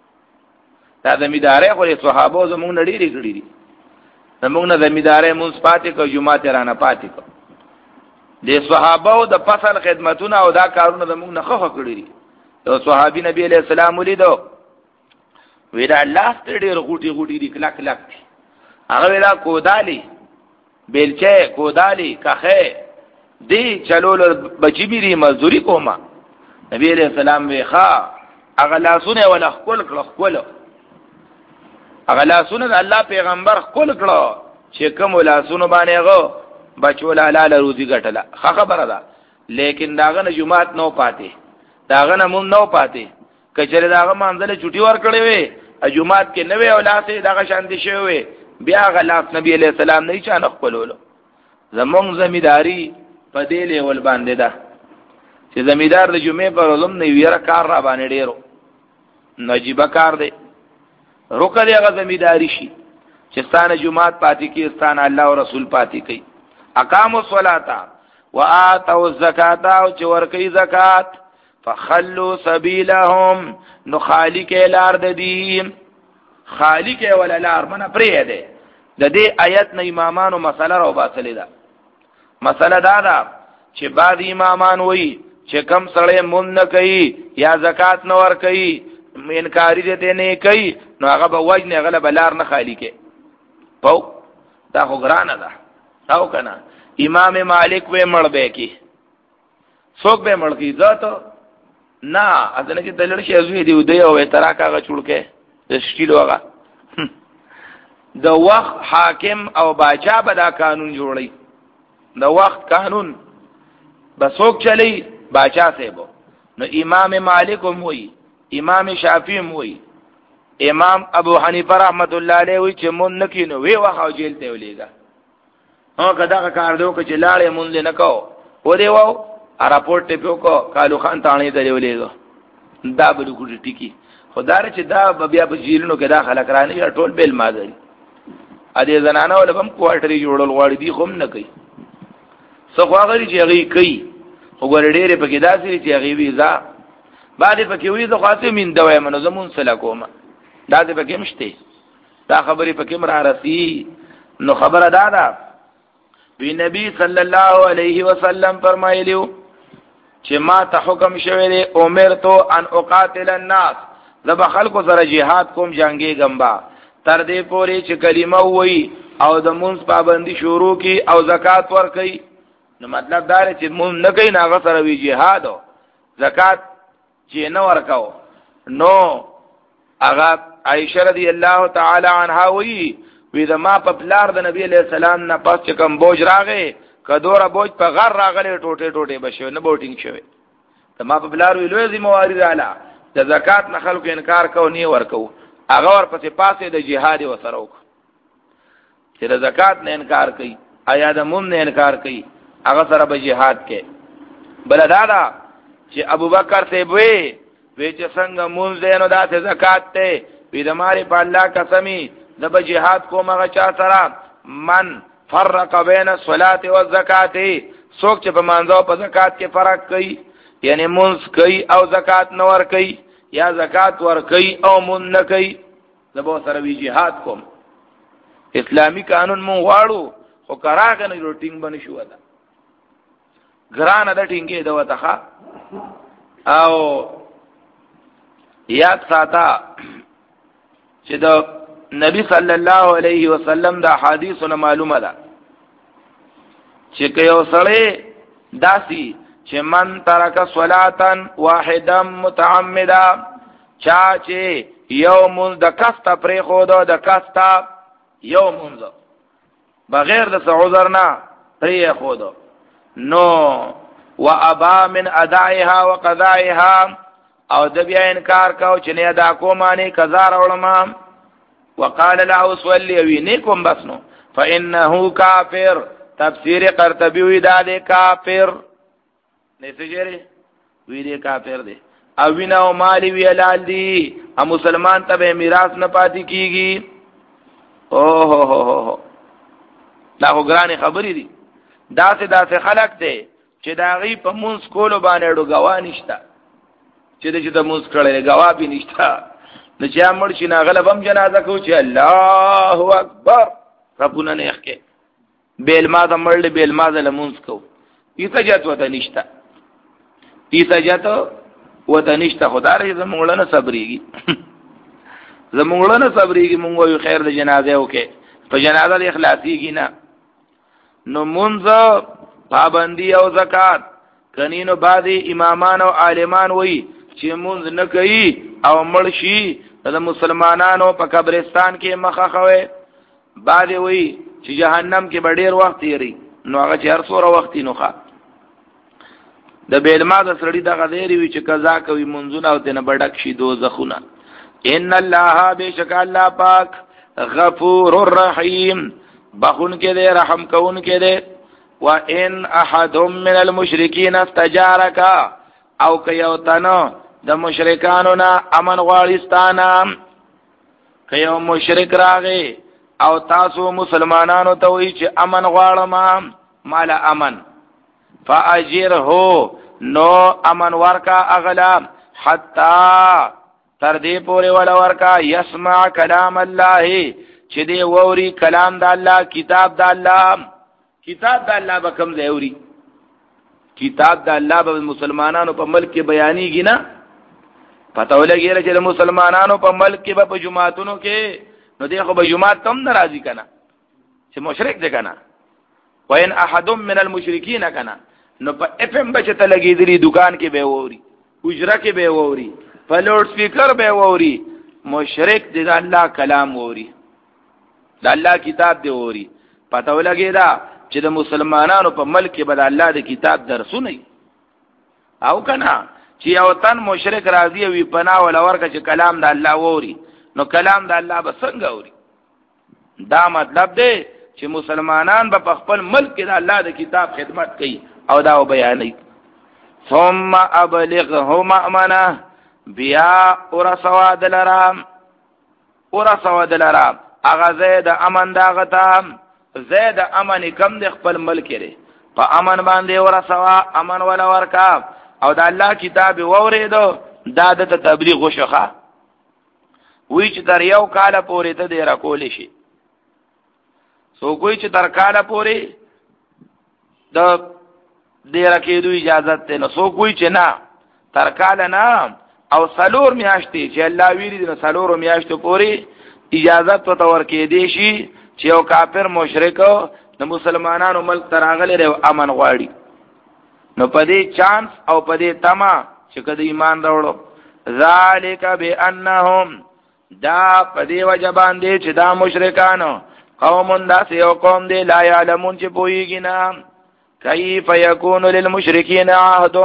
دا زمیدارې خو صحابه زمونږ نړۍ لري دي زمونږ نه زمیدارې مونږ پاتې کو جمعات رانه پاتې کو د صحابه او د فصل خدمتونه او دا کارونه زمونږ نه خو کړی دي یو صحابي نبی عليه السلام ولیدو ویدا لاس ته ډېر غوټي غوټي دي کلک کلک دي هغه ویلا کودالی بیلچه کودالی کخه دی چلول بچی بیری مزدوری کوما نبی علیہ السلام وی ښا هغه لاسونه ولا خپل کړه خپل هغه لاسونه د الله پیغمبر خپل کړه چې کوم لاسونه باندې هغه بچول حلال روزي ګټله ښه خبره ده لیکن داغه نه جمعات نو پاتې داغه نه مون نو پاتې کچره داغه منځله چټي ور کړې وي جمعات کې نوې اولاسه داغه شانتي شوی بیا غلاف نبی علیہ السلام نه چا نه خپلولو زمونږ زمیداری په دې لیول باندې ده چې زمیدار د جمعې پر ولوم نه ویره کار را باندې ډیرو نجيبه کار دی روکه دی هغه زمیداری شي چې ستانه جمعات پاتې کی ستانه الله او رسول پاتې کی اقاموا الصلاه واتوا الزکات او چې ورکي زکات فخلوا سبيلهم نو خالق لار د دین خالق ولا لار من پرې ده د دې آیت نه امامانو مسله راو باسلې ده مسله دا ده چې بعض امامان وایي چې کم سړی مون نه کوي یا زکات نه ور کوي انکاری دې نه کوي نو هغه به وجنه غلب لار نه خالق پاو دا خو ګرانه ده او کنه امام مالک وې مړ به کی څوک به مړ کی ذات نه اذن کې دلل شي زوی دی ودی او تراکاغه چړکه د شټیلو هغه د وخت حاکم او باچا به دا قانون جوړي د وخت قانون بسوک چلی باچا سیبو نو امام مالک هم وی امام شافعی هم وی امام ابو حنیفه رحمت الله علیه وی چې مون نکینو وی واخو جیل ته ولېګا هو کدا کار دیو چې لاړې مون نه کو و دی وو راپورټ ته پیو کو کالو خان تانی ته ولېګا دا بل کوټی ټکی خدای چې دا بیا په جیلونو کې دا خلک رانه ټول بیل مازري ا دې زنانه ول بم کوارټري جوړول غواړي دي خو نه کوي څو غواړي چې هغه کوي وګور ډېرې پکې داسې چې هغه ویزا بعد پکې وی زه خاصه من دوه منو زمون سلا کومه دا دې پکې مشته دا خبرې پکې مرا رسی نو خبره دا ده وی نبی صلی الله علیه وسلم فرمایلیو چې ما ته حکم شوی دی امرتو ان اقاتل الناس زب خلکو سره jihad کوم جنگي غمبا تر دې پوري چې کلمه وای او د مونږ پابندي شروع کی او زکات ور کوي نو مطلب دا چې مونږ نه کوي نه سره وی jihad زکات چې نه ورکاو نو هغه عائشہ رضی الله تعالی عنها وی وی د ما په پلار د نبی علیہ السلام نه پس چې کوم بوج راغې کدوره بوج په غر راغلې ټوټه ټوټه بشو نه بوټینګ شوی د ما په پلار وی لوی ذمہواری رااله د زکات نه خلکو انکار کو نه ورکو هغه ورپسې پاسې د جهاد وسره وک چې د زکات نه انکار کوي آیا د مون نه انکار کوي هغه سره به جهاد کې بل دادا چې ابوبکر ته وی وی چې څنګه مون زینو داسې زکات ته وی د ماری په الله قسمی د به جهاد کوم هغه چا سره من فرق بین الصلاه والزکات څوک چې په مانځو په زکات کې فرق کوي یعنی مونږ کوي او زکات نه ور کوي یا زکات ور کوي او مون نه کوي زبو سره وی jihad کوم اسلامی قانون مون غواړو خو کراغه نه روټینګ بن شو دا ګران د ټینګې د وته او یاد ساته چې د نبی صلی الله علیه وسلم دا حدیثونه معلومه ده چې یو سړی داسي چې من ترک صلاتن واحدا متعمدا چا چې یوم د کستا پرې خو د کستا یوم بغیر د عذر نه پرې خو نو وابا من ادائها وقضائها او د بیا انکار کو چې نه ادا کومانی قضا راولما وقال له صلي وینکم بسنو فانه کافر تفسیر قرطبی وی دا د کافر نسجری وی دې کافر دی او وینا او مالی وی حلال دی ا مسلمان ته میراث نه پاتې کیږي او هو هو هو دا وګرانې خبرې دي داسې داسې خلق دی چې دا غي په مونږ کولو باندې ډو غوا نشتا چې دې چې د مونږ کړه غوا به نشتا نو چې امر شي نه غلبم جنازه کو چې الله اکبر ربنا نه یخکه بیل ما د مړل بیل ما د لمونځ کو ایتجات وته نشتا ایتجات وته نشتا خدای دې زموږ له صبرېږي زمونږ نه صبرېږي مونږ وایو خیر د جنازه وکې په جنازه د اخلاصيږي نه. نو منځ پابندي او زکات کنینو بعضی امامان او عالمان وایي چې منځ نه کوي او مړ شي د مسلمانانو په قبرستان کې مخه خوي. بعضی وایي چې جهنم کې به ډېر وخت تیری نو هغه چې هر څوره وخت نو ښه د بیلما د سړی د غذری وی چې قضا کوي منځونه او تنه بډک شي دوزخونه. ان الله بشک الله پاک غفور الرحیم بخون کې دے رحم کون کې دے. وان احد من المشرکین استجارک او کيوتنو د مشرکانو نه امن غواړستانه کيو مشرک راغی او تاسو مسلمانانو ته وی چې امن غواړم مال امن فاجره نو امن ورکا اغلا حتا تر دې پورې ولا ورکا يسمع کلام الله چې دې ووري کلام د الله کتاب د الله کتاب د الله به کوم ځای ووري کتاب د الله به مسلمانانو په ملک کې بیانېږي نه پته ولګي چې مسلمانانو په ملک کې به په جمعاتونو کې نو دغه به جمعات تم ناراضي کنه چې مشرک دي کنه. وین احد من المشرکین کنه نو په اف ام بچ ته لګېدلی دکان کې به ووري اجره کې به ووري په لوډ سپیکر به ووري مشرک دي د الله کلام ووري د الله کتاب دی ووري. پته ولګي دا چې د مسلمانانو په ملک کې به د الله د کتاب درسونه او کنه چې یو تن مشرک راضي وي پناه ولا ورکه چې کلام د الله ووري نو کلام د الله به څنګه ووري. دا مطلب دی چې مسلمانان به په خپل ملک کې د الله د کتاب خدمت کوي او دا بیانوي. ثم ابلغه مأمنه بیا ورسوا دلرام ورسوا دلرام اغه زید امن دا غتا زید امن کم د خپل ملک لري په امن باندې ورسوا امن ولا ورکا او د الله کتاب ووریدو دا د تبلیغ وشخه وی چې در یو کال پورې ته دی راکول شي. سو کوئی چې تر کال پورې د دې راکېدو اجازه ته نو سو کوئی چې نه تر کال نه او سلور میاشتې چې الله ویلي د سلور میاشتو پورې اجازه ته ورکې دی شي چې یو کافر مشرک د مسلمانانو ملک تراغلی او امن غواړي نو په دې چانس او په دې تما چې کله ایمان راوړو ذالک بانهم دا په دې وجبان دي چې دا مشرکانو قوم دا سیو قوم دی لا یعلمون چې پوهیږي نه کیف یکون للمشرکین عهد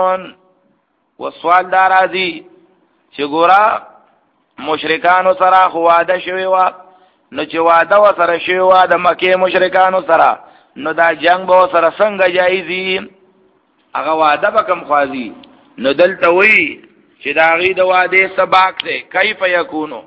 وسوال دا راځي چې ګورا مشرکانو سره خو وعده شوی و نو چې وعده و سره شوی و د مکه مشرکانو سره نو دا جنگ به سره څنګه جایزي هغه وعده به کم خوازي نو دلته وی چې دا غي د وعده سباق دی کیف یکونو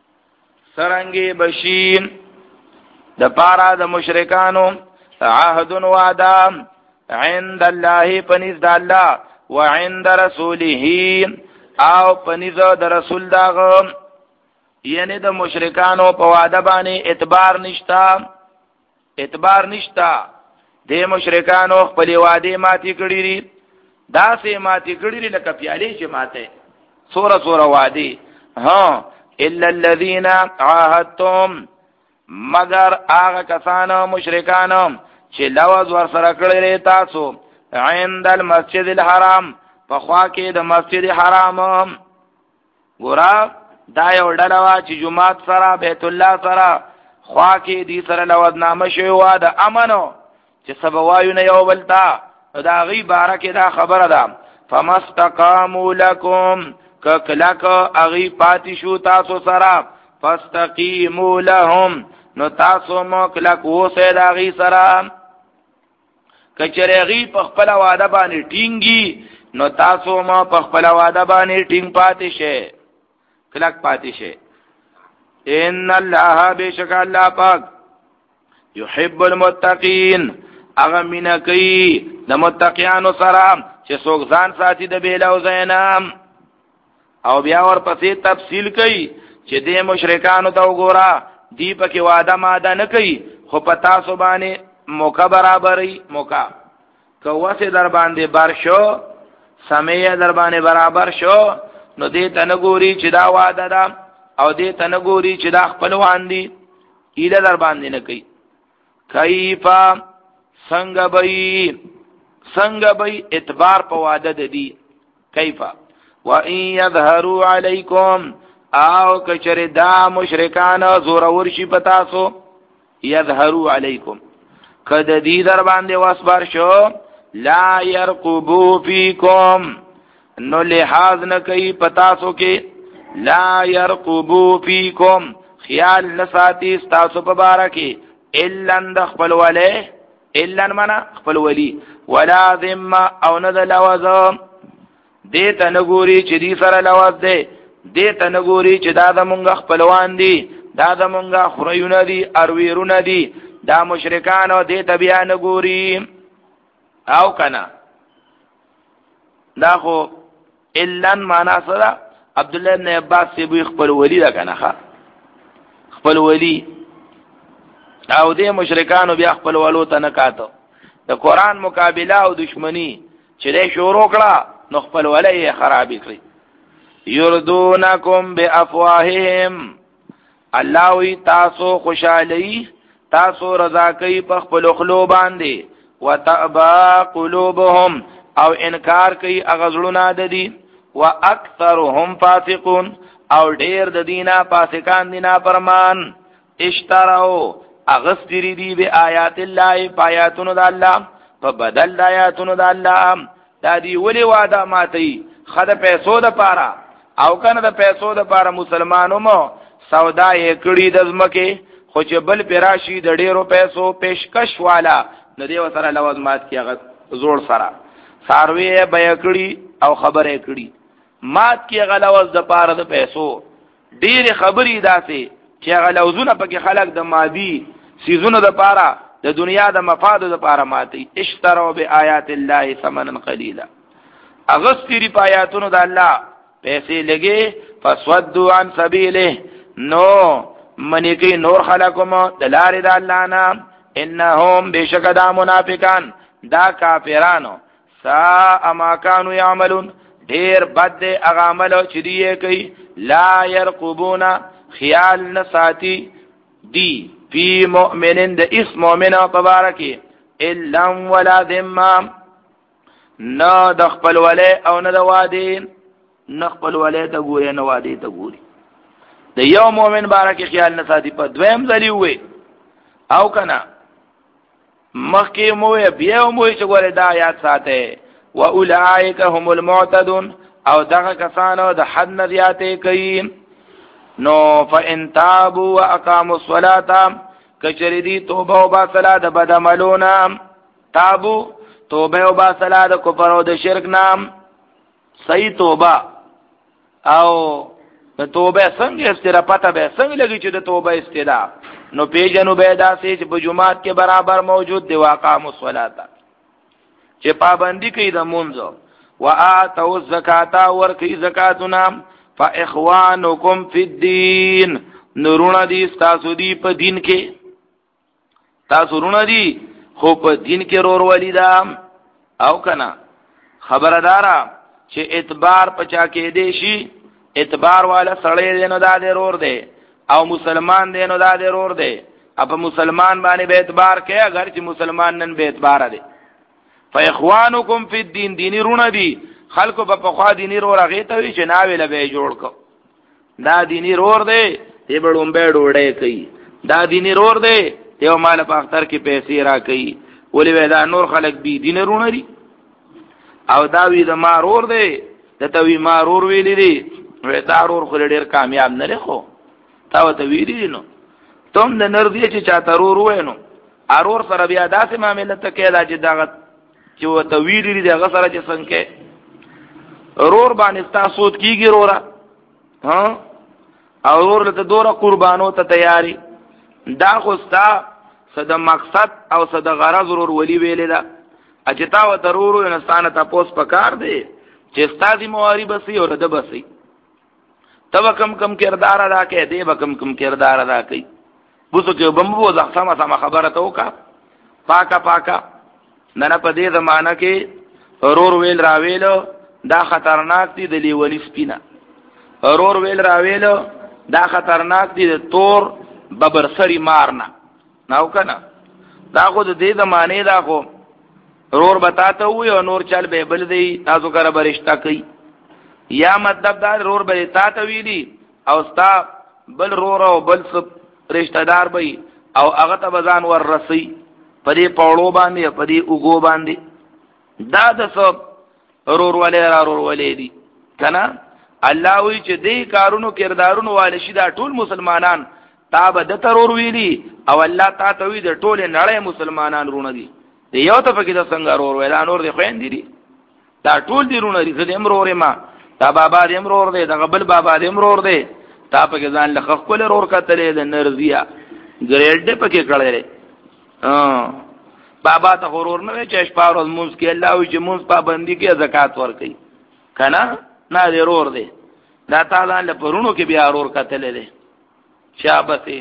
سرنګي بشین د پارا د مشرکانو عهد وعده عند الله پنځ د الله وعند رسوله او پنځ د رسول داغه یعنی د مشرکانو په وعده باندې اعتبار نشتا اعتبار نشتا د مشرکانو خپل وعده ماتي کړی دي دا سه ماتي کړی دي لکه پیالې چې ماته سوره سوره وعده ها الا الذين عاهدتم مگر هغه کسانو مشرکانو چې لوز ور سره کړی تاسو عند المسجد الحرام په خوا کې د مسجد حرام ګورا دا یو ډله وا چې جمعات سره بیت الله سره خوا کې دې سره لوز نامه شوی و د امنو چې سبوایو نه یو بلتا دا غي بارکه دا خبره ده فمستقاموا لكم ککلک اغي پاتې شو تاسو سره فاستقیموا لهم نو تاسو مو کلک وسه دا غي سره کچریغي په خپل وعده باندې ټینګي نو تاسو مو په خپل وعده باندې ټینګ پاتې شئ کلک پاتې شئ. ان الله بشک الله پاک يحب المتقين اغه مینا کوي د متقینانو سره چې څوک ځان ساتي د بیلو زینام او بیا ور پسې تفصیل کوي چې د مشرکانو ته وګوره دی پکې وعده ماده نه کوي خو پتا سو باندې موقع برابرې موقع کواسه در باندې بار شو سمې در باندې برابر شو نو دې ته نه ګوري چې دا وعده ده او دې تنګوري چې دا خپلوان دي ایله در باندې نه کوي کیفا څنګه بئی څنګه بئی اعتبار په وعده د دي کیفا وان یظهروا علیکم او کچره دا مشرکان زور ورشي پتاسو یظهروا علیکم کده دی در باندې واسبر شو لا يرقبوا فیکم نو لحاظ نه کوي پتاسو کې لا يرقبوا فیکم خیال نساتی ستاسو په باره کې الا د خپل ولی الا منا خپل ولی ولا ذمه او نه د لوز دې ته نګوري چې دې سره لوز دی دې ته نګوري چې دا د مونږ خپلوان دي دا د مونږ خوريونه دي ارویرونه دي دا مشرکانو دې ته بیا نګوري او کنا دا خو الا معنا سره عبد الله بن عباس سی بو خپل ولی دا کنه خپل ولی او دې مشرکانو بیا خپل ولو ته نه کاته د قران مقابله او دشمنی چې دې شروع کړه نو خپل ولی خراب کړی یردونکم بافواههم الله وی تاسو خوشالي تاسو رضا کوي په خپل خلو باندې وتابا قلوبهم او انکار کوي اغزلنا د دي واکثرهم فاسقون او ډیر د دینه فاسقان دینه پرمان اشتراو اغستری دی بی آیات الله پایاتونو د الله په بدل د آیاتونو د الله دا دی ولی وعده ماتی خد پیسو د پاره او کنه د پیسو د پاره مسلمانانو مو سودا یې کړی د ځمکه خو چې بل پراشي د ډیرو پیسو پیشکش والا نه دی وسره لوازمات کیغه زوړ سره ساروی به کړی او خبره کړی مات کیغه لوز د پاره د پیسو ډیر خبري داسې چې هغه لوزونه پکې خلق د مادي سيزونو د پاره د دنیا د مفاد د پاره ماتي اشتروا بیاات الله ثمنا قليلا اغستری پایاتونو د الله پیسې لګي فسودوا عن سبيله نو منی کی نور خلقم دلار د الله نام انهم بشکدا منافقان دا کافرانو سا ما كانوا يعملون ډیر بد اغامل چې دی کوي لا يرقبون خیال نساتی دی فی مؤمنین د اس مؤمن مبارکی الا ولا ذمه نه د خپل ولی او نه د وادي نه خپل ولی ته ګوري نه وادي ته ګوري د یو مؤمن بارکی خیال نساتی په دویم ځلی وي او کنا مخکې مو بیا مو چې ګوره دا آیات ساته واولئک هم المعتدون او دغه کسانو د حد نه زیاتې کوي نو فان تابوا واقاموا الصلاه کچری دی توبه او با صلاه د بد عملونه تابو توبه او با صلاه د کفر او د شرک نام صحیح توبه او د توبه څنګه استرا پته به څنګه لګی چې د توبه استدا نو پیجنو به داسې چې په جمعات کې برابر موجود دی واقاموا الصلاه چې پابندی کوي د مونږ واتوا الزکات ورکی زکاتنا فاخوانکم فی الدین نورونه دي تاسو دی په دین کې تاسو رونه دي خو په دین کې رور ولیدا او کنا خبردارا چې اعتبار پچا کې دی شي اعتبار والا سړی دی نو دا دی رور دی او مسلمان دی نو دا دی رور دی اپ مسلمان باندې به اعتبار کوي اگر چې مسلمان نن به اعتبار دی فاخوانکم فی الدین دینی رونه دي خلکو په خوا دینی رور هغه ته وی چې ناویل به جوړ کو دا دینی رور دی دی بړوم به ډوړې کوي دا دینی رور دی یو مال په اختر کې پیسې را کوي ولې ودا نور خلک بي دین رونه دي او دا وی د مارور دی ته توی مارور ویلې دي ودا رور خو ډېر کامیاب نه لري خو تا وته ویلې نو تم د نر دی چې چا ترور وینو ارور سره بیا داسې معاملې ته کې دا چې دا چې وته ویلې دي هغه سره چې څنګه رور باندې تاسو کیږي رورا ها او رور له دوره قربانو ته تیاری دا خوستا صد مقصد او صد غرض ضرور ولی ویل دا اجتا و ضرور انسان ته پوس پکار دی چې استادی مواری بسی او رد بسی تب کم کم کردار ادا کې دی کم کم کردار ادا کوي بوسو کې بمبو ځخما سم خبره ته وکا پاکا پاکا نن په دې زمانہ کې رور ویل راویل دا خطرناک دي د لیونی سپینا رور ویل راویل دا خطرناک دی د تور ببر سری مارنا ناو کنه دا خو د دې زمانه دا خو رور بتاته وي او نور چل به بل دی تاسو کړه برشتہ کوي یا مطلب دا رور به تاته وی دی او ستا بل رور او بل سب رشتہ دار به او هغه ته بزان ور رسی پدې پاولو باندې پدې وګو باندې دا د سب رور ولې را رور ولې دی کنه الله وی چې دې کارونو کردارونو والي شي دا ټول مسلمانان تاب د ترور ویلي او الله تا ته وی د ټول نړۍ مسلمانان رونه دي یو ته پکې د څنګه رور ویلا نور دي خويندې دي دا ټول دي رونه دي زه امرور ما تا بابا دې امرور دي دا قبل بابا دې امرور دي تا پکې ځان لخ خپل رور کتلې د نرزیا ګریډ دې پکې کړلې ها بابا ته غرور نه وي چې شپه ورځ مونږ کې الله وي چې مونږ پابندي کې زکات ورکړي کنه نه دې رور دي دا تعالی له پرونو کې بیا رور کتلې دي شابته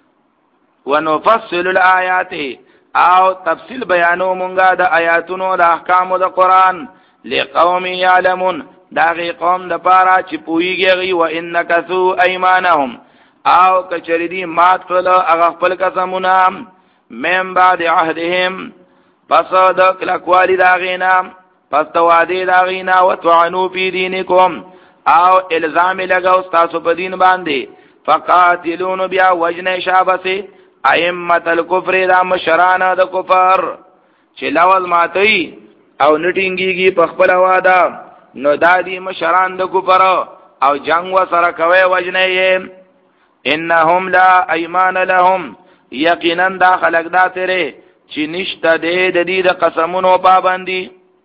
ونفصل الآيات او تفصیل بیانو مونږه د آیاتونو د احکامو د قران لقوم يعلمون دا غي قوم د پاره چې پويږي و انکثو ايمانهم او کچریدي مات کړل هغه خپل قسمونه من بعد عهدهم پس د کلکوالی دا غینا پس توادی دا غینا وتعنو فی دینکم او الزام لګاو تاسو په دین باندې فقاتلون بیا وجن شابسه ائمه الكفر دا مشران د کفر چې لول ماتي او نټینګيږي په خپل واده نو دادی مشران د کفر او جنگ وسره کوي وجنه انهم لا ايمان لهم یقینا دا خلق دا تیرے چې نشته دې د دې د قسمونو پابندي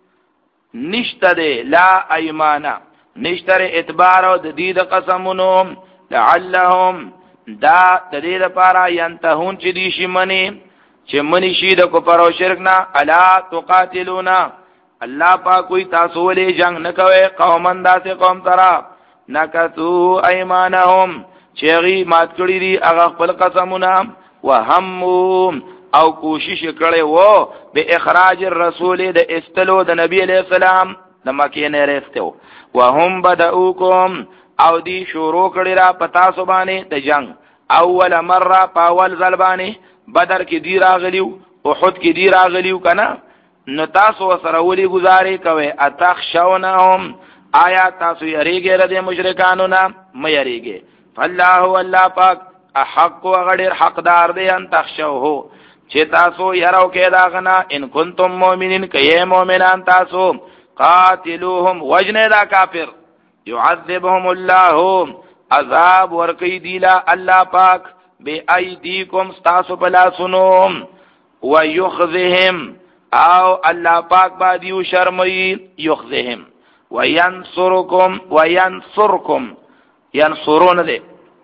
نشته دې لا ايمانا نشته اعتبار او د دې د قسمونو لعلهم دا د دې لپاره ينتهون چې دي شي منی چې منی شي د کفر او شرک نه الا تقاتلونا الله پاک کوئی تاسو ولې جنگ نه کوي قومن داسې قوم ترا نکتو ايمانهم چې غي مات کړی دي هغه خپل قسمونه وهم او کوشش کړي وو به اخراج الرسول د استلو د نبی علیہ السلام د مکه نه رسته وهم بدؤکم او دی شروع کړي را پتا سو باندې د جنگ اول مره پاول زلبانی بدر کې دی راغلیو احد کې دی راغلیو کنه نو تاسو سره ولي گزارې کوي اتخشونهم آیا تاسو یریږئ ردی مشرکانو نه مې یریږئ فالله والله پاک احق و غیر حقدار دی ان تخشوه چې تاسو یراو کې دا غنا ان کنتم مؤمنین کئ مؤمنان تاسو قاتلوهم وجنه دا کافر يعذبهم الله عذاب ورکی دیلا الله پاک بی ایدیکم تاسو بلا سنو ويخذهم او الله پاک بادیو شرمئی یخذهم وینصرکم وینصرکم ینصرون دے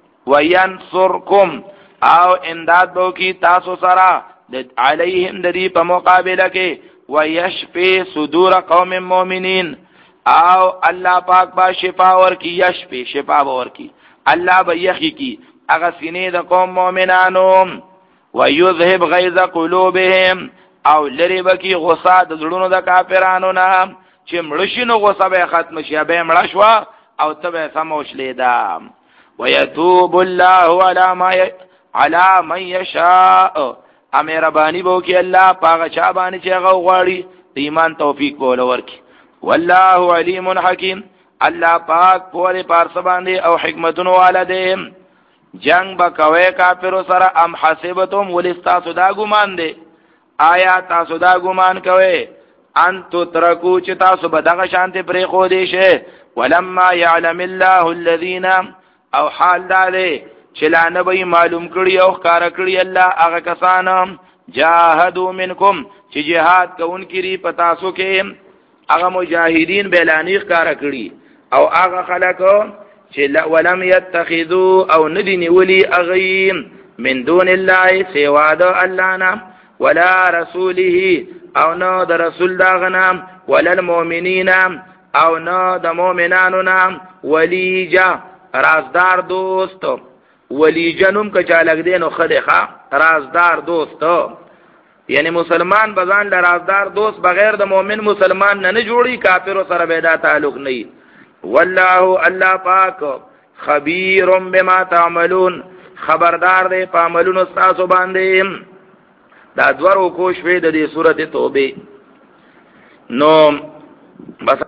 وینصرکم او امداد بو کی تاسو سرا علیہم ددی په مقابله کې ویشفی صدور قوم مؤمنین او الله پاک با شفا ور کی یشفی شفا ور کی الله به یخی کی هغه سینې د قوم مؤمنانو ويذهب غیظ قلوبهم او لری بکی غصه د زړونو د کافرانو نه چې مړشینو غصه به ختم شي به مړ شو او تبه سموش لیدا ويتوب الله على ما ي... على من يشاء امر بانی بو کی الله پاغه چا باندې چې هغه غواړي ایمان توفیق بوله ورکی والله علیم حکیم الله پاک پوره پارس باندې او حکمتونو والده جنگ بکوي کافرو سره ام حسبتم ولستاسو دا ګمان دي آیا تاسو دا ګمان کوي ان تو ترکو چې تاسو به دغه شانته پرې خو دي شه ولما يعلم الله الذين او حال داله چې لا نبي معلوم کړی او ښکار کړی الله هغه کسان جاهدوا منکم چې jihad کوونکي پتا سو کې هغه مجاهدین بیلانی ښکار کړی او هغه خلک چې ولم يتخذوا او ندني ولي اغيم من دون الله سوا د الله نه ولا رسوله او نو د رسول داغنا ولا المؤمنین او نو د مؤمنانو نام ولیجا رازدار دوست ولیجنم که لګ دینو خدخه رازدار دوست یعنی مسلمان بزان ل رازدار دوست بغیر د مؤمن مسلمان نه نه جوړي کافر سره به دا تعلق نه والله الله پاک خبیر بما تعملون خبردار دے په عملونو تاسو باندې. دا دوه رکوع شوي د دې سورته توبه. نو بس